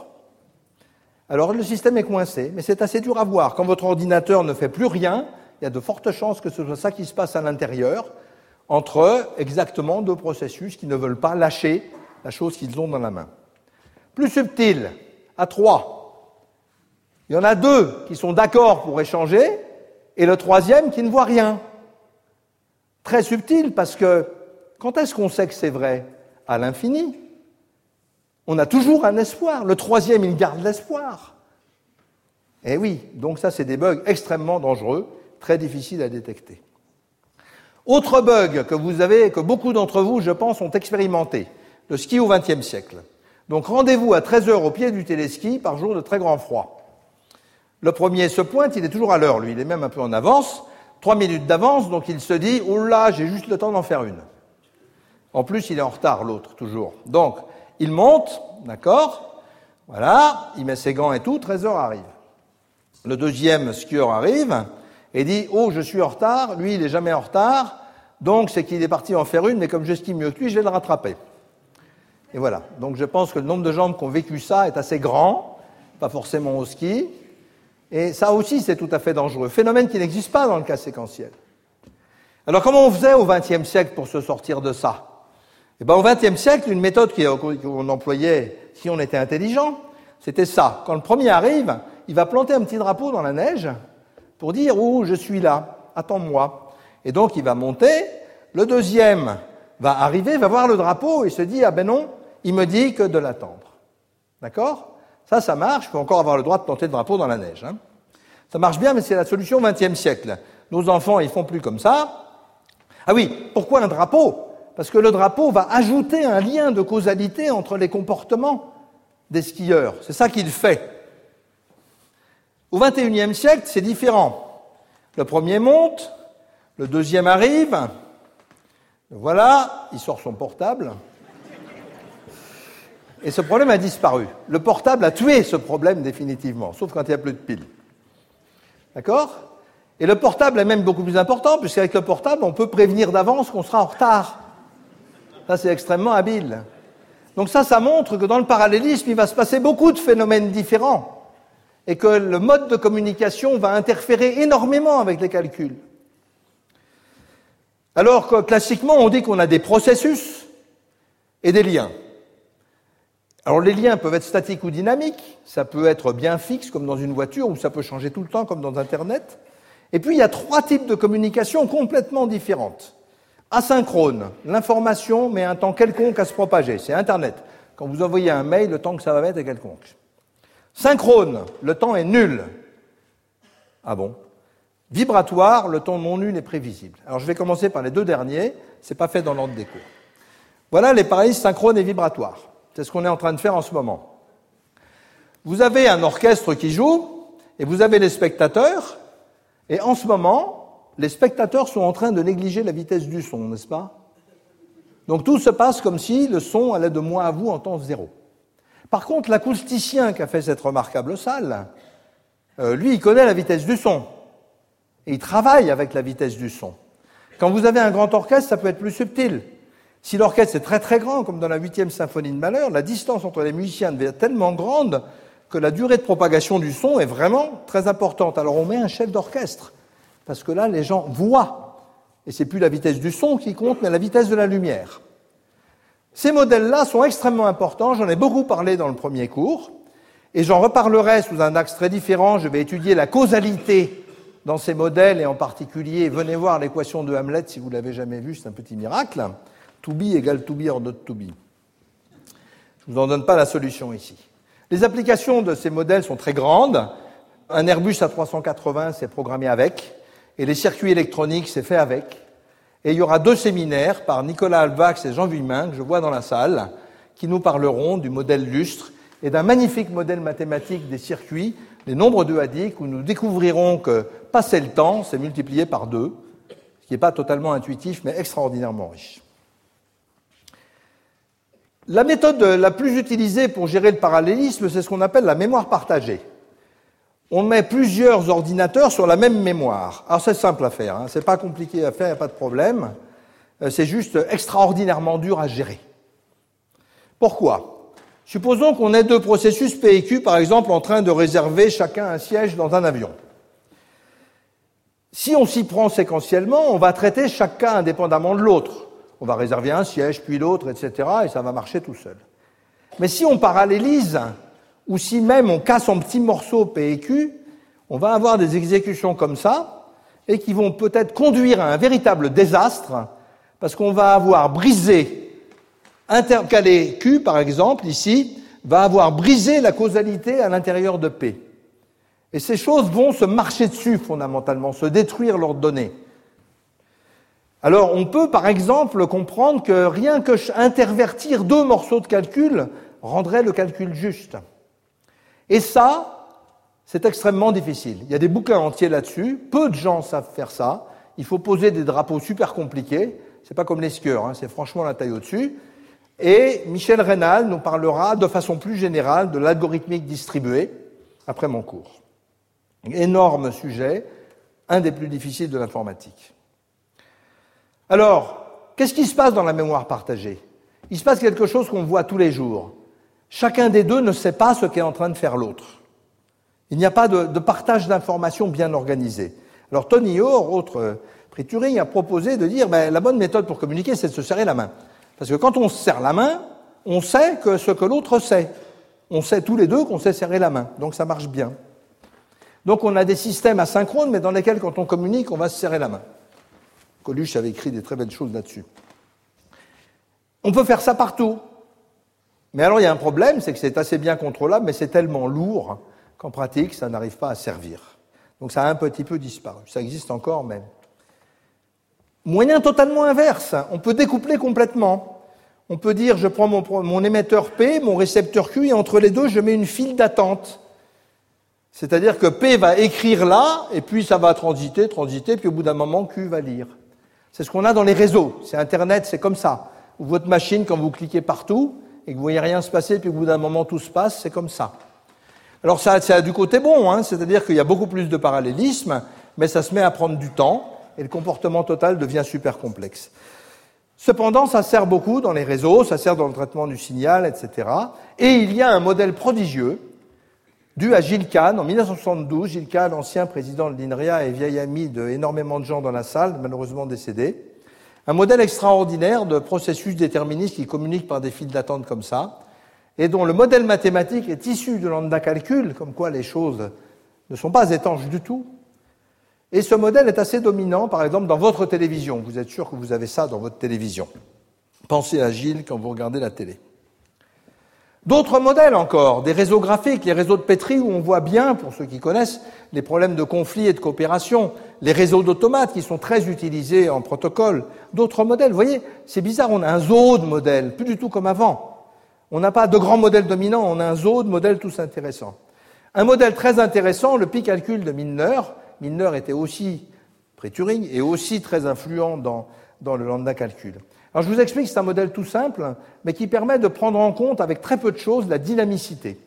Alors, le système est coincé, mais c'est assez dur à voir. Quand votre ordinateur ne fait plus rien, il y a de fortes chances que ce soit ça qui se passe à l'intérieur, entre exactement 2 processus qui ne veulent pas lâcher la chose qu'ils ont dans la main. Plus subtil, à 3. Il y en a 2 qui sont d'accord pour échanger, et le 3e qui ne voit rien. Très subtil, parce que quand est-ce qu'on sait que c'est vrai ? À l'infini. On a toujours un espoir. Le 3e, il garde l'espoir. Eh oui, donc ça, c'est des bugs extrêmement dangereux, très difficiles à détecter. Autre bug que vous avez, que beaucoup d'entre vous, je pense, ont expérimenté, le ski au XXe siècle. Donc rendez-vous à 13h au pied du téléski par jour de très grand froid. Le premier se pointe, il est toujours à l'heure, lui, il est même un peu en avance, 3 minutes d'avance, donc il se dit « Oh là, j'ai juste le temps d'en faire une ». En plus, il est en retard, l'autre, toujours. Donc, il monte, d'accord, voilà, il met ses gants et tout, 13h arrive. Le deuxième skieur arrive et dit « Oh, je suis en retard, lui il n'est jamais en retard, donc c'est qu'il est parti en faire une, mais comme je skie mieux que lui, je vais le rattraper. » Et voilà, donc je pense que le nombre de gens qui ont vécu ça est assez grand, pas forcément au ski, et ça aussi c'est tout à fait dangereux, phénomène qui n'existe pas dans le cas séquentiel. Alors comment on faisait au XXe siècle pour se sortir de ça? Eh bien, au XXe siècle, une méthode qu'on employait si on était intelligent, c'était ça. Quand le premier arrive, il va planter un petit drapeau dans la neige pour dire « Oh, je suis là, attends-moi ». Et donc, il va monter. Le deuxième va arriver, va voir le drapeau et se dit « Ah ben non, il me dit que de l'attendre ». D'accord? Ça marche. Il faut encore avoir le droit de planter le drapeau dans la neige. Hein. Ça marche bien, mais c'est la solution au XXe siècle. Nos enfants, ils font plus comme ça. Ah oui, pourquoi un drapeau? Parce que le drapeau va ajouter un lien de causalité entre les comportements des skieurs. C'est ça qu'il fait. Au XXIe siècle, c'est différent. Le premier monte, le deuxième arrive. Voilà, il sort son portable. Et ce problème a disparu. Le portable a tué ce problème définitivement, sauf quand il n'y a plus de piles. D'accord? Et le portable est même beaucoup plus important, puisqu'avec le portable, on peut prévenir d'avance qu'on sera en retard. Ça, c'est extrêmement habile. Donc ça montre que dans le parallélisme, il va se passer beaucoup de phénomènes différents et que le mode de communication va interférer énormément avec les calculs. Alors que classiquement, on dit qu'on a des processus et des liens. Alors les liens peuvent être statiques ou dynamiques, ça peut être bien fixe comme dans une voiture ou ça peut changer tout le temps comme dans Internet. Et puis il y a 3 types de communication complètement différentes. Asynchrone, l'information met un temps quelconque à se propager, c'est Internet. Quand vous envoyez un mail, le temps que ça va mettre est quelconque. Synchrone, le temps est nul. Ah bon? Vibratoire, le temps non nul est prévisible. Alors je vais commencer par les 2 derniers, c'est pas fait dans l'ordre des cours. Voilà les parallélismes synchrones et vibratoires. C'est ce qu'on est en train de faire en ce moment. Vous avez un orchestre qui joue, et vous avez les spectateurs, et en ce moment, les spectateurs sont en train de négliger la vitesse du son, n'est-ce pas? Donc tout se passe comme si le son allait de moi à vous en temps zéro. Par contre, l'acousticien qui a fait cette remarquable salle, lui, il connaît la vitesse du son. Et il travaille avec la vitesse du son. Quand vous avez un grand orchestre, ça peut être plus subtil. Si l'orchestre est très très grand, comme dans la 8e symphonie de Mahler, la distance entre les musiciens devient tellement grande que la durée de propagation du son est vraiment très importante. Alors on met un chef d'orchestre, parce que là, les gens voient. Et c'est plus la vitesse du son qui compte, mais la vitesse de la lumière. Ces modèles-là sont extrêmement importants, j'en ai beaucoup parlé dans le premier cours, et j'en reparlerai sous un axe très différent. Je vais étudier la causalité dans ces modèles, et en particulier, venez voir l'équation de Hamlet, si vous ne l'avez jamais vue, c'est un petit miracle. To be égale to be or not to be. Je ne vous en donne pas la solution ici. Les applications de ces modèles sont très grandes. Un Airbus A380, c'est programmé avec, et les circuits électroniques, c'est fait avec. Et il y aura 2 séminaires par Nicolas Alvax et Jean Vuillemin, que je vois dans la salle, qui nous parleront du modèle lustre et d'un magnifique modèle mathématique des circuits, les nombres d-adiques, où nous découvrirons que passer le temps, c'est multiplié par 2, ce qui n'est pas totalement intuitif, mais extraordinairement riche. La méthode la plus utilisée pour gérer le parallélisme, c'est ce qu'on appelle la mémoire partagée. On met plusieurs ordinateurs sur la même mémoire. Alors c'est simple à faire, c'est pas compliqué à faire, il n'y a pas de problème. C'est juste extraordinairement dur à gérer. Pourquoi? Supposons qu'on ait 2 processus P et Q, par exemple, en train de réserver chacun un siège dans un avion. Si on s'y prend séquentiellement, on va traiter chaque cas indépendamment de l'autre. On va réserver un siège, puis l'autre, etc., et ça va marcher tout seul. Mais si on parallélise, ou si même on casse en petits morceaux P et Q, on va avoir des exécutions comme ça, et qui vont peut-être conduire à un véritable désastre, parce qu'on va avoir brisé, intercalé Q, par exemple, ici, va avoir brisé la causalité à l'intérieur de P. Et ces choses vont se marcher dessus, fondamentalement, se détruire leurs données. Alors, on peut, par exemple, comprendre que rien que intervertir 2 morceaux de calcul rendrait le calcul juste. Et ça, c'est extrêmement difficile. Il y a des bouquins entiers là-dessus, peu de gens savent faire ça. Il faut poser des drapeaux super compliqués, c'est pas comme les skieurs, c'est franchement la taille au-dessus. Et Michel Reynal nous parlera de façon plus générale de l'algorithmique distribuée après mon cours. Énorme sujet, un des plus difficiles de l'informatique. Alors, qu'est-ce qui se passe dans la mémoire partagée? Il se passe quelque chose qu'on voit tous les jours. Chacun des deux ne sait pas ce qu'est en train de faire l'autre. Il n'y a pas de partage d'informations bien organisé. Alors Tony Hoare, autre prix Turing, a proposé de dire la bonne méthode pour communiquer, c'est de se serrer la main. Parce que quand on se serre la main, on sait que ce que l'autre sait. On sait tous les deux qu'on sait serrer la main. Donc ça marche bien. Donc on a des systèmes asynchrones, mais dans lesquels, quand on communique, on va se serrer la main. Coluche avait écrit des très belles choses là-dessus. On peut faire ça partout. Mais alors il y a un problème, c'est que c'est assez bien contrôlable, mais c'est tellement lourd qu'en pratique, ça n'arrive pas à servir. Donc ça a un petit peu disparu. Ça existe encore, mais... Moyen totalement inverse. On peut découpler complètement. On peut dire, je prends mon émetteur P, mon récepteur Q, et entre les deux, je mets une file d'attente. C'est-à-dire que P va écrire là, et puis ça va transiter, puis au bout d'un moment, Q va lire. C'est ce qu'on a dans les réseaux. C'est Internet, c'est comme ça. Ou votre machine, quand vous cliquez partout, et que vous voyez rien se passer, puis au bout d'un moment, tout se passe, c'est comme ça. Alors ça a du côté bon, hein, c'est-à-dire qu'il y a beaucoup plus de parallélisme, mais ça se met à prendre du temps, et le comportement total devient super complexe. Cependant, ça sert beaucoup dans les réseaux, ça sert dans le traitement du signal, etc. Et il y a un modèle prodigieux, dû à Gilles Kahn, en 1972. Gilles Kahn, ancien président de l'INRIA et vieil ami d'énormément de gens dans la salle, malheureusement décédé. Un modèle extraordinaire de processus déterministes qui communiquent par des files d'attente comme ça, et dont le modèle mathématique est issu de lambda calcul, comme quoi les choses ne sont pas étanches du tout. Et ce modèle est assez dominant, par exemple, dans votre télévision. Vous êtes sûr que vous avez ça dans votre télévision. Pensez à Gilles quand vous regardez la télé. D'autres modèles encore, des réseaux graphiques, les réseaux de Petri où on voit bien, pour ceux qui connaissent, les problèmes de conflit et de coopération, les réseaux d'automates qui sont très utilisés en protocole, d'autres modèles. Vous voyez, c'est bizarre, on a un zoo de modèles, plus du tout comme avant. On n'a pas de grands modèles dominants, on a un zoo de modèles tous intéressants. Un modèle très intéressant, le pi calcul de Milnor. Milnor était aussi pré-Turing et aussi très influent dans le lambda calcul. Alors je vous explique, c'est un modèle tout simple, mais qui permet de prendre en compte avec très peu de choses la dynamicité.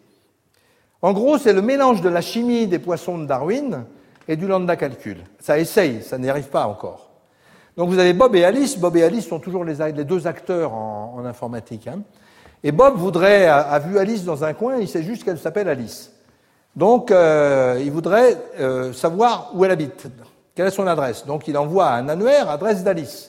En gros, c'est le mélange de la chimie des poissons de Darwin et du lambda calcul. Ça essaye, ça n'y arrive pas encore. Donc vous avez Bob et Alice. Bob et Alice sont toujours les deux acteurs en informatique. Hein. Et Bob a vu Alice dans un coin, il sait juste qu'elle s'appelle Alice. Donc il voudrait savoir où elle habite, quelle est son adresse. Donc il envoie un annuaire, adresse d'Alice.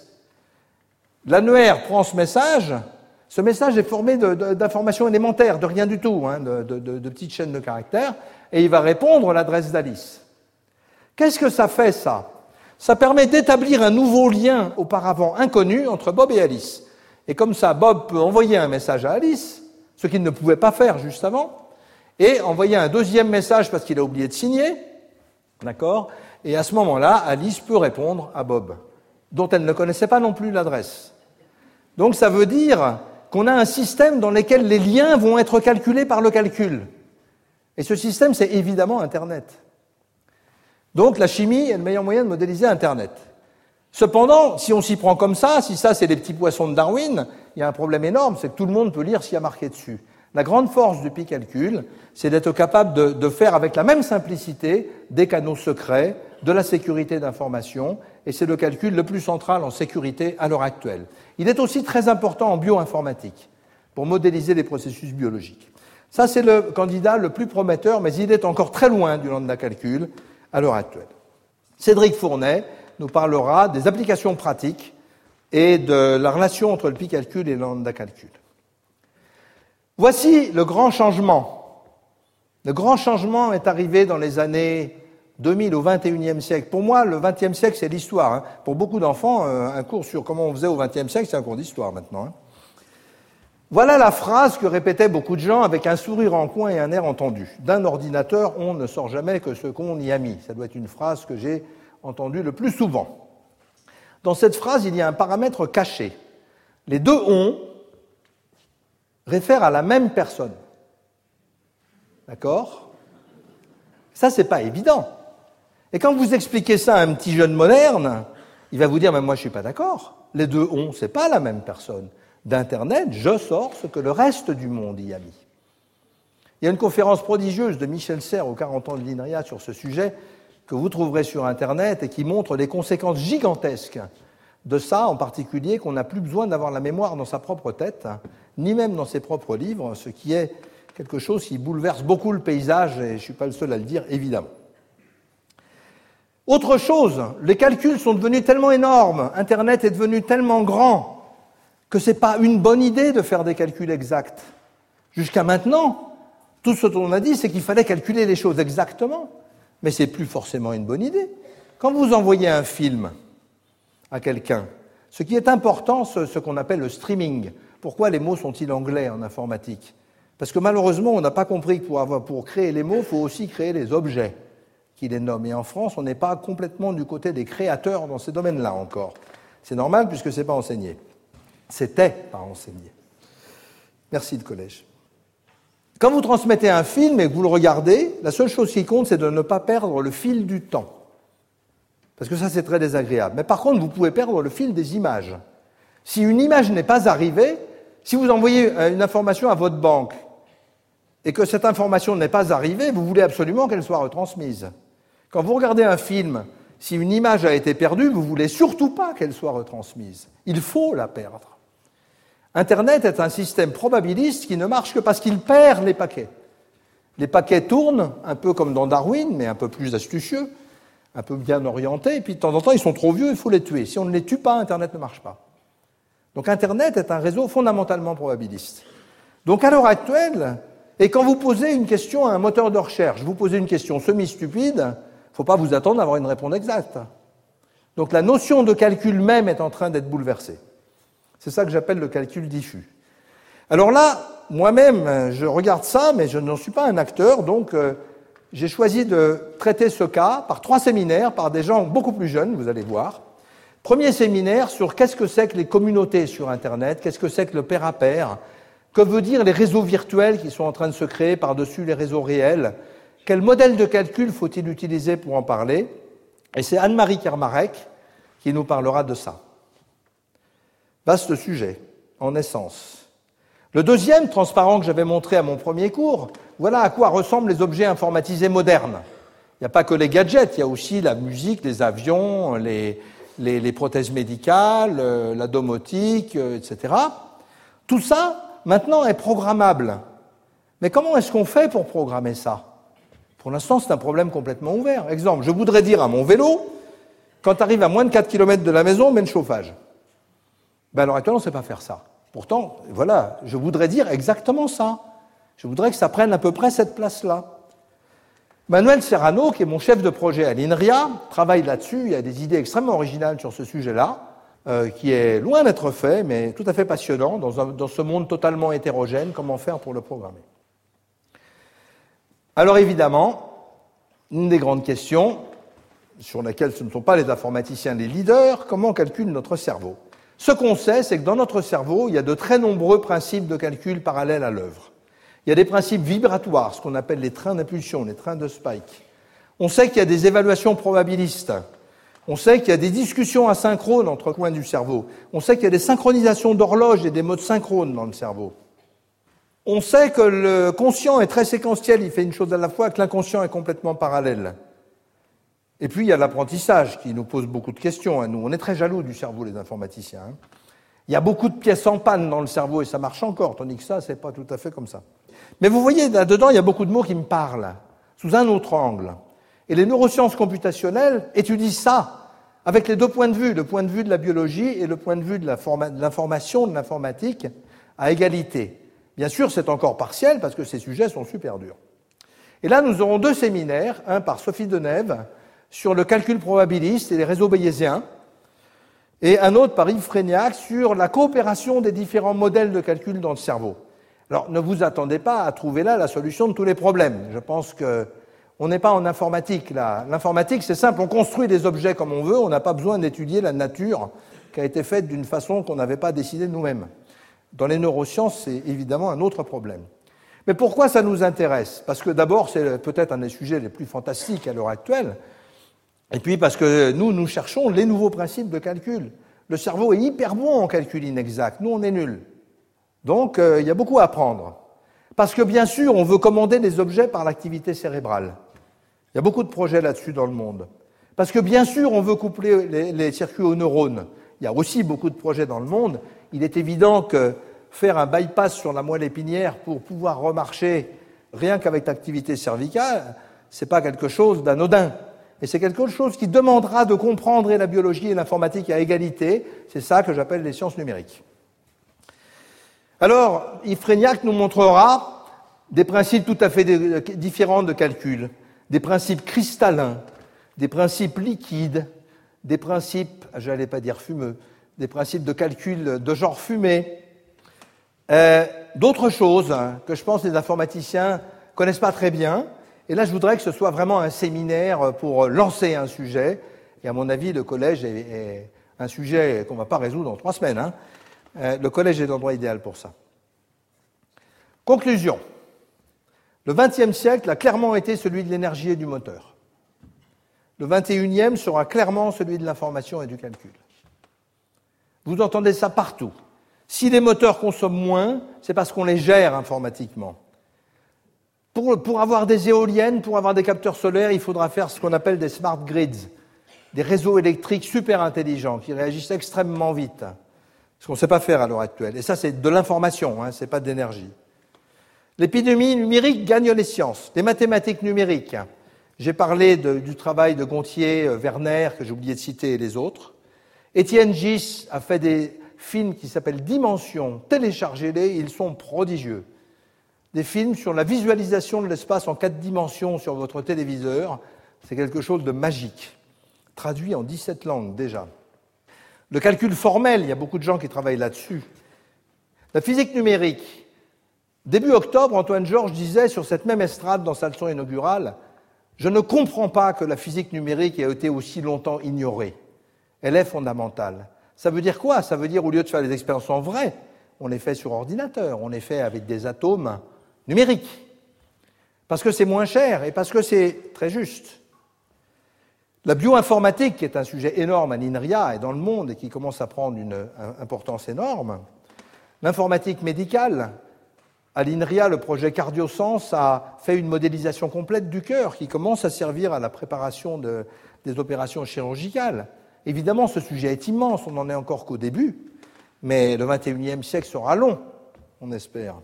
L'annuaire prend ce message est formé d'informations élémentaires, de rien du tout, hein, de petites chaînes de caractères, et il va répondre à l'adresse d'Alice. Qu'est-ce que ça fait, ça? Ça permet d'établir un nouveau lien auparavant inconnu entre Bob et Alice. Et comme ça, Bob peut envoyer un message à Alice, ce qu'il ne pouvait pas faire juste avant, et envoyer un deuxième message parce qu'il a oublié de signer, d'accord? Et à ce moment-là, Alice peut répondre à Bob, dont elle ne connaissait pas non plus l'adresse. Donc ça veut dire qu'on a un système dans lequel les liens vont être calculés par le calcul. Et ce système, c'est évidemment Internet. Donc la chimie est le meilleur moyen de modéliser Internet. Cependant, si on s'y prend comme ça, si ça c'est les petits poissons de Darwin, il y a un problème énorme, c'est que tout le monde peut lire ce qu'il y a marqué dessus. La grande force du pi calcul, c'est d'être capable de faire avec la même simplicité des canaux secrets, de la sécurité d'information, et c'est le calcul le plus central en sécurité à l'heure actuelle. Il est aussi très important en bioinformatique, pour modéliser les processus biologiques. Ça, c'est le candidat le plus prometteur, mais il est encore très loin du lambda calcul à l'heure actuelle. Cédric Fournet nous parlera des applications pratiques et de la relation entre le pi calcul et le lambda calcul. Voici le grand changement. Le grand changement est arrivé dans les années 2000 au XXIe siècle. Pour moi, le XXe siècle, c'est l'histoire. Hein. Pour beaucoup d'enfants, un cours sur comment on faisait au XXe siècle, c'est un cours d'histoire maintenant. Hein. Voilà la phrase que répétaient beaucoup de gens avec un sourire en coin et un air entendu. D'un ordinateur, on ne sort jamais que ce qu'on y a mis. Ça doit être une phrase que j'ai entendue le plus souvent. Dans cette phrase, il y a un paramètre caché. Les deux « on » réfèrent à la même personne. D'accord ? Ça, c'est pas évident. Et quand vous expliquez ça à un petit jeune moderne, il va vous dire « mais moi, je suis pas d'accord. Les deux « on », c'est pas la même personne. D'Internet, je sors ce que le reste du monde y a mis. Il y a une conférence prodigieuse de Michel Serres aux 40 ans de l'INRIA sur ce sujet que vous trouverez sur Internet et qui montre les conséquences gigantesques de ça, en particulier qu'on n'a plus besoin d'avoir la mémoire dans sa propre tête, ni même dans ses propres livres, ce qui est quelque chose qui bouleverse beaucoup le paysage, et je ne suis pas le seul à le dire, évidemment. Autre chose, les calculs sont devenus tellement énormes, Internet est devenu tellement grand, que ce n'est pas une bonne idée de faire des calculs exacts. Jusqu'à maintenant, tout ce dont on a dit, c'est qu'il fallait calculer les choses exactement, mais ce n'est plus forcément une bonne idée. Quand vous envoyez un film à quelqu'un, ce qui est important, c'est ce qu'on appelle le streaming. Pourquoi les mots sont-ils anglais en informatique ? Parce que malheureusement, on n'a pas compris que pour créer les mots, il faut aussi créer les objets qui les nomment. Et en France, on n'est pas complètement du côté des créateurs dans ces domaines-là encore. C'est normal puisque ce n'est pas enseigné. C'était pas enseigné. Merci le collège. Quand vous transmettez un film et que vous le regardez, la seule chose qui compte, c'est de ne pas perdre le fil du temps. Parce que ça, c'est très désagréable. Mais par contre, vous pouvez perdre le fil des images. Si une image n'est pas arrivée, si vous envoyez une information à votre banque et que cette information n'est pas arrivée, vous voulez absolument qu'elle soit retransmise. Quand vous regardez un film, si une image a été perdue, vous ne voulez surtout pas qu'elle soit retransmise. Il faut la perdre. Internet est un système probabiliste qui ne marche que parce qu'il perd les paquets. Les paquets tournent, un peu comme dans Darwin, mais un peu plus astucieux, un peu bien orientés, et puis de temps en temps, ils sont trop vieux, il faut les tuer. Si on ne les tue pas, Internet ne marche pas. Donc Internet est un réseau fondamentalement probabiliste. Donc à l'heure actuelle, et quand vous posez une question à un moteur de recherche, vous posez une question semi-stupide, il ne faut pas vous attendre à avoir une réponse exacte. Donc la notion de calcul même est en train d'être bouleversée. C'est ça que j'appelle le calcul diffus. Alors là, moi-même, je regarde ça, mais je n'en suis pas un acteur, donc j'ai choisi de traiter ce cas par 3 séminaires, par des gens beaucoup plus jeunes, vous allez voir. Premier séminaire sur qu'est-ce que c'est que les communautés sur Internet, qu'est-ce que c'est que le pair à pair, que veut dire les réseaux virtuels qui sont en train de se créer par-dessus les réseaux réels, quel modèle de calcul faut-il utiliser pour en parler, et c'est Anne-Marie Kermarek qui nous parlera de ça. Vaste sujet, en essence. Le deuxième, transparent, que j'avais montré à mon premier cours, voilà à quoi ressemblent les objets informatisés modernes. Il n'y a pas que les gadgets, il y a aussi la musique, les avions, les prothèses médicales, la domotique, etc. Tout ça, maintenant, est programmable. Mais comment est-ce qu'on fait pour programmer ça ? Pour l'instant, c'est un problème complètement ouvert. Exemple, je voudrais dire à mon vélo, quand tu arrives à moins de 4 km de la maison, mets le chauffage. À l'heure actuelle, on ne sait pas faire ça. Pourtant, voilà, je voudrais dire exactement ça. Je voudrais que ça prenne à peu près cette place-là. Manuel Serrano, qui est mon chef de projet à l'INRIA, travaille là-dessus. Il y a des idées extrêmement originales sur ce sujet-là, qui est loin d'être fait, mais tout à fait passionnant, dans ce monde totalement hétérogène, comment faire pour le programmer. Alors évidemment, une des grandes questions, sur laquelle ce ne sont pas les informaticiens les leaders, comment on calcule notre cerveau ? Ce qu'on sait, c'est que dans notre cerveau, il y a de très nombreux principes de calcul parallèles à l'œuvre. Il y a des principes vibratoires, ce qu'on appelle les trains d'impulsion, les trains de Spike. On sait qu'il y a des évaluations probabilistes. On sait qu'il y a des discussions asynchrones entre coins du cerveau. On sait qu'il y a des synchronisations d'horloges et des modes synchrones dans le cerveau. On sait que le conscient est très séquentiel, il fait une chose à la fois, que l'inconscient est complètement parallèle. Et puis, il y a l'apprentissage qui nous pose beaucoup de questions à nous. On est très jaloux du cerveau, les informaticiens. Il y a beaucoup de pièces en panne dans le cerveau et ça marche encore, tandis que ça, c'est pas tout à fait comme ça. Mais vous voyez, là-dedans, il y a beaucoup de mots qui me parlent, sous un autre angle. Et les neurosciences computationnelles étudient ça, avec les deux points de vue, le point de vue de la biologie et le point de vue de l'information, de l'informatique, à égalité. Bien sûr, c'est encore partiel, parce que ces sujets sont super durs. Et là, nous aurons 2 séminaires, un par Sophie Denève, sur le calcul probabiliste et les réseaux bayésiens, et un autre par Yves Frégnac sur la coopération des différents modèles de calcul dans le cerveau. Alors, ne vous attendez pas à trouver là la solution de tous les problèmes. Je pense qu'on n'est pas en informatique, là. L'informatique, c'est simple, on construit des objets comme on veut, on n'a pas besoin d'étudier la nature qui a été faite d'une façon qu'on n'avait pas décidé nous-mêmes. Dans les neurosciences, c'est évidemment un autre problème. Mais pourquoi ça nous intéresse ? Parce que d'abord, c'est peut-être un des sujets les plus fantastiques à l'heure actuelle, et puis parce que nous cherchons les nouveaux principes de calcul. Le cerveau est hyper bon en calcul inexact, nous on est nuls. Donc il y a beaucoup à apprendre. Parce que bien sûr, on veut commander des objets par l'activité cérébrale. Il y a beaucoup de projets là-dessus dans le monde. Parce que bien sûr, on veut coupler les circuits aux neurones. Il y a aussi beaucoup de projets dans le monde. Il est évident que faire un bypass sur la moelle épinière pour pouvoir remarcher rien qu'avec l'activité cervicale, ce n'est pas quelque chose d'anodin. Et c'est quelque chose qui demandera de comprendre la biologie et l'informatique à égalité. C'est ça que j'appelle les sciences numériques. Alors, Yves Frégnac nous montrera des principes tout à fait différents de calcul, des principes cristallins, des principes liquides, des principes, je n'allais pas dire fumeux, des principes de calcul de genre fumé, d'autres choses que je pense que les informaticiens ne connaissent pas très bien. Et là, je voudrais que ce soit vraiment un séminaire pour lancer un sujet. Et à mon avis, le collège est un sujet qu'on ne va pas résoudre en 3 semaines. Le collège est l'endroit idéal pour ça. Conclusion. Le XXe siècle a clairement été celui de l'énergie et du moteur. Le XXIe sera clairement celui de l'information et du calcul. Vous entendez ça partout. Si les moteurs consomment moins, c'est parce qu'on les gère informatiquement. Pour avoir des éoliennes, pour avoir des capteurs solaires, il faudra faire ce qu'on appelle des smart grids, des réseaux électriques super intelligents qui réagissent extrêmement vite, ce qu'on ne sait pas faire à l'heure actuelle. Et ça, c'est de l'information, ce n'est pas de l'énergie. L'épidémie numérique gagne les sciences, les mathématiques numériques. J'ai parlé du travail de Gontier, Werner, que j'ai oublié de citer, et les autres. Étienne Gis a fait des films qui s'appellent Dimensions. Téléchargez-les, ils sont prodigieux. Des films sur la visualisation de l'espace en 4 dimensions sur votre téléviseur, c'est quelque chose de magique, traduit en 17 langues déjà. Le calcul formel, il y a beaucoup de gens qui travaillent là-dessus. La physique numérique. Début octobre, Antoine Georges disait sur cette même estrade dans sa leçon inaugurale « Je ne comprends pas que la physique numérique ait été aussi longtemps ignorée. Elle est fondamentale. » Ça veut dire quoi? Ça veut dire, au lieu de faire des expériences en vrai, on les fait sur ordinateur, on les fait avec des atomes numériques. Parce que c'est moins cher et parce que c'est très juste. La bioinformatique, qui est un sujet énorme à l'INRIA et dans le monde et qui commence à prendre une importance énorme. L'informatique médicale. À l'INRIA, le projet CardioSens a fait une modélisation complète du cœur qui commence à servir à la préparation des opérations chirurgicales. Évidemment, ce sujet est immense, on n'en est encore qu'au début, mais le XXIe siècle sera long, on espère.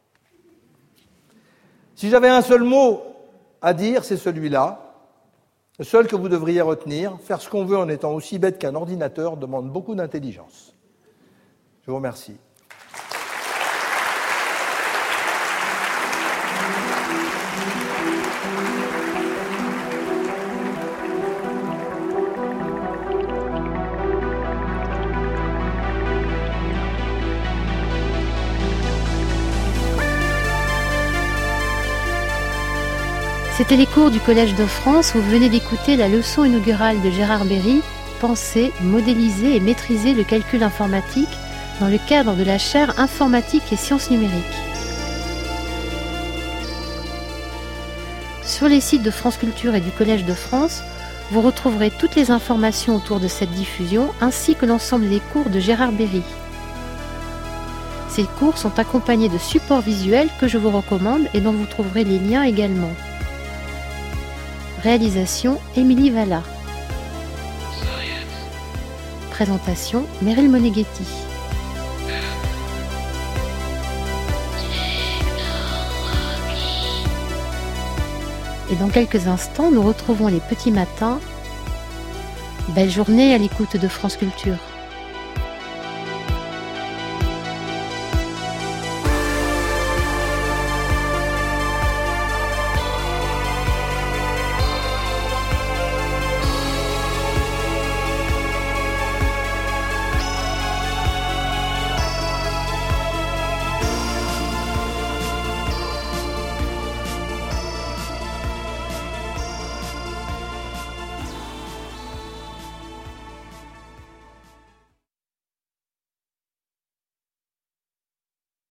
Si j'avais un seul mot à dire, c'est celui-là, le seul que vous devriez retenir, faire ce qu'on veut en étant aussi bête qu'un ordinateur demande beaucoup d'intelligence. Je vous remercie. C'était les cours du Collège de France. Vous venez d'écouter la leçon inaugurale de Gérard Berry, Penser, modéliser et maîtriser le calcul informatique dans le cadre de la chaire Informatique et sciences numériques. Sur les sites de France Culture et du Collège de France, vous retrouverez toutes les informations autour de cette diffusion ainsi que l'ensemble des cours de Gérard Berry. Ces cours sont accompagnés de supports visuels que je vous recommande et dont vous trouverez les liens également. Réalisation Émilie Valla. Présentation Meryl Moneghetti. Et dans quelques instants, nous retrouvons les petits matins. Belle journée à l'écoute de France Culture.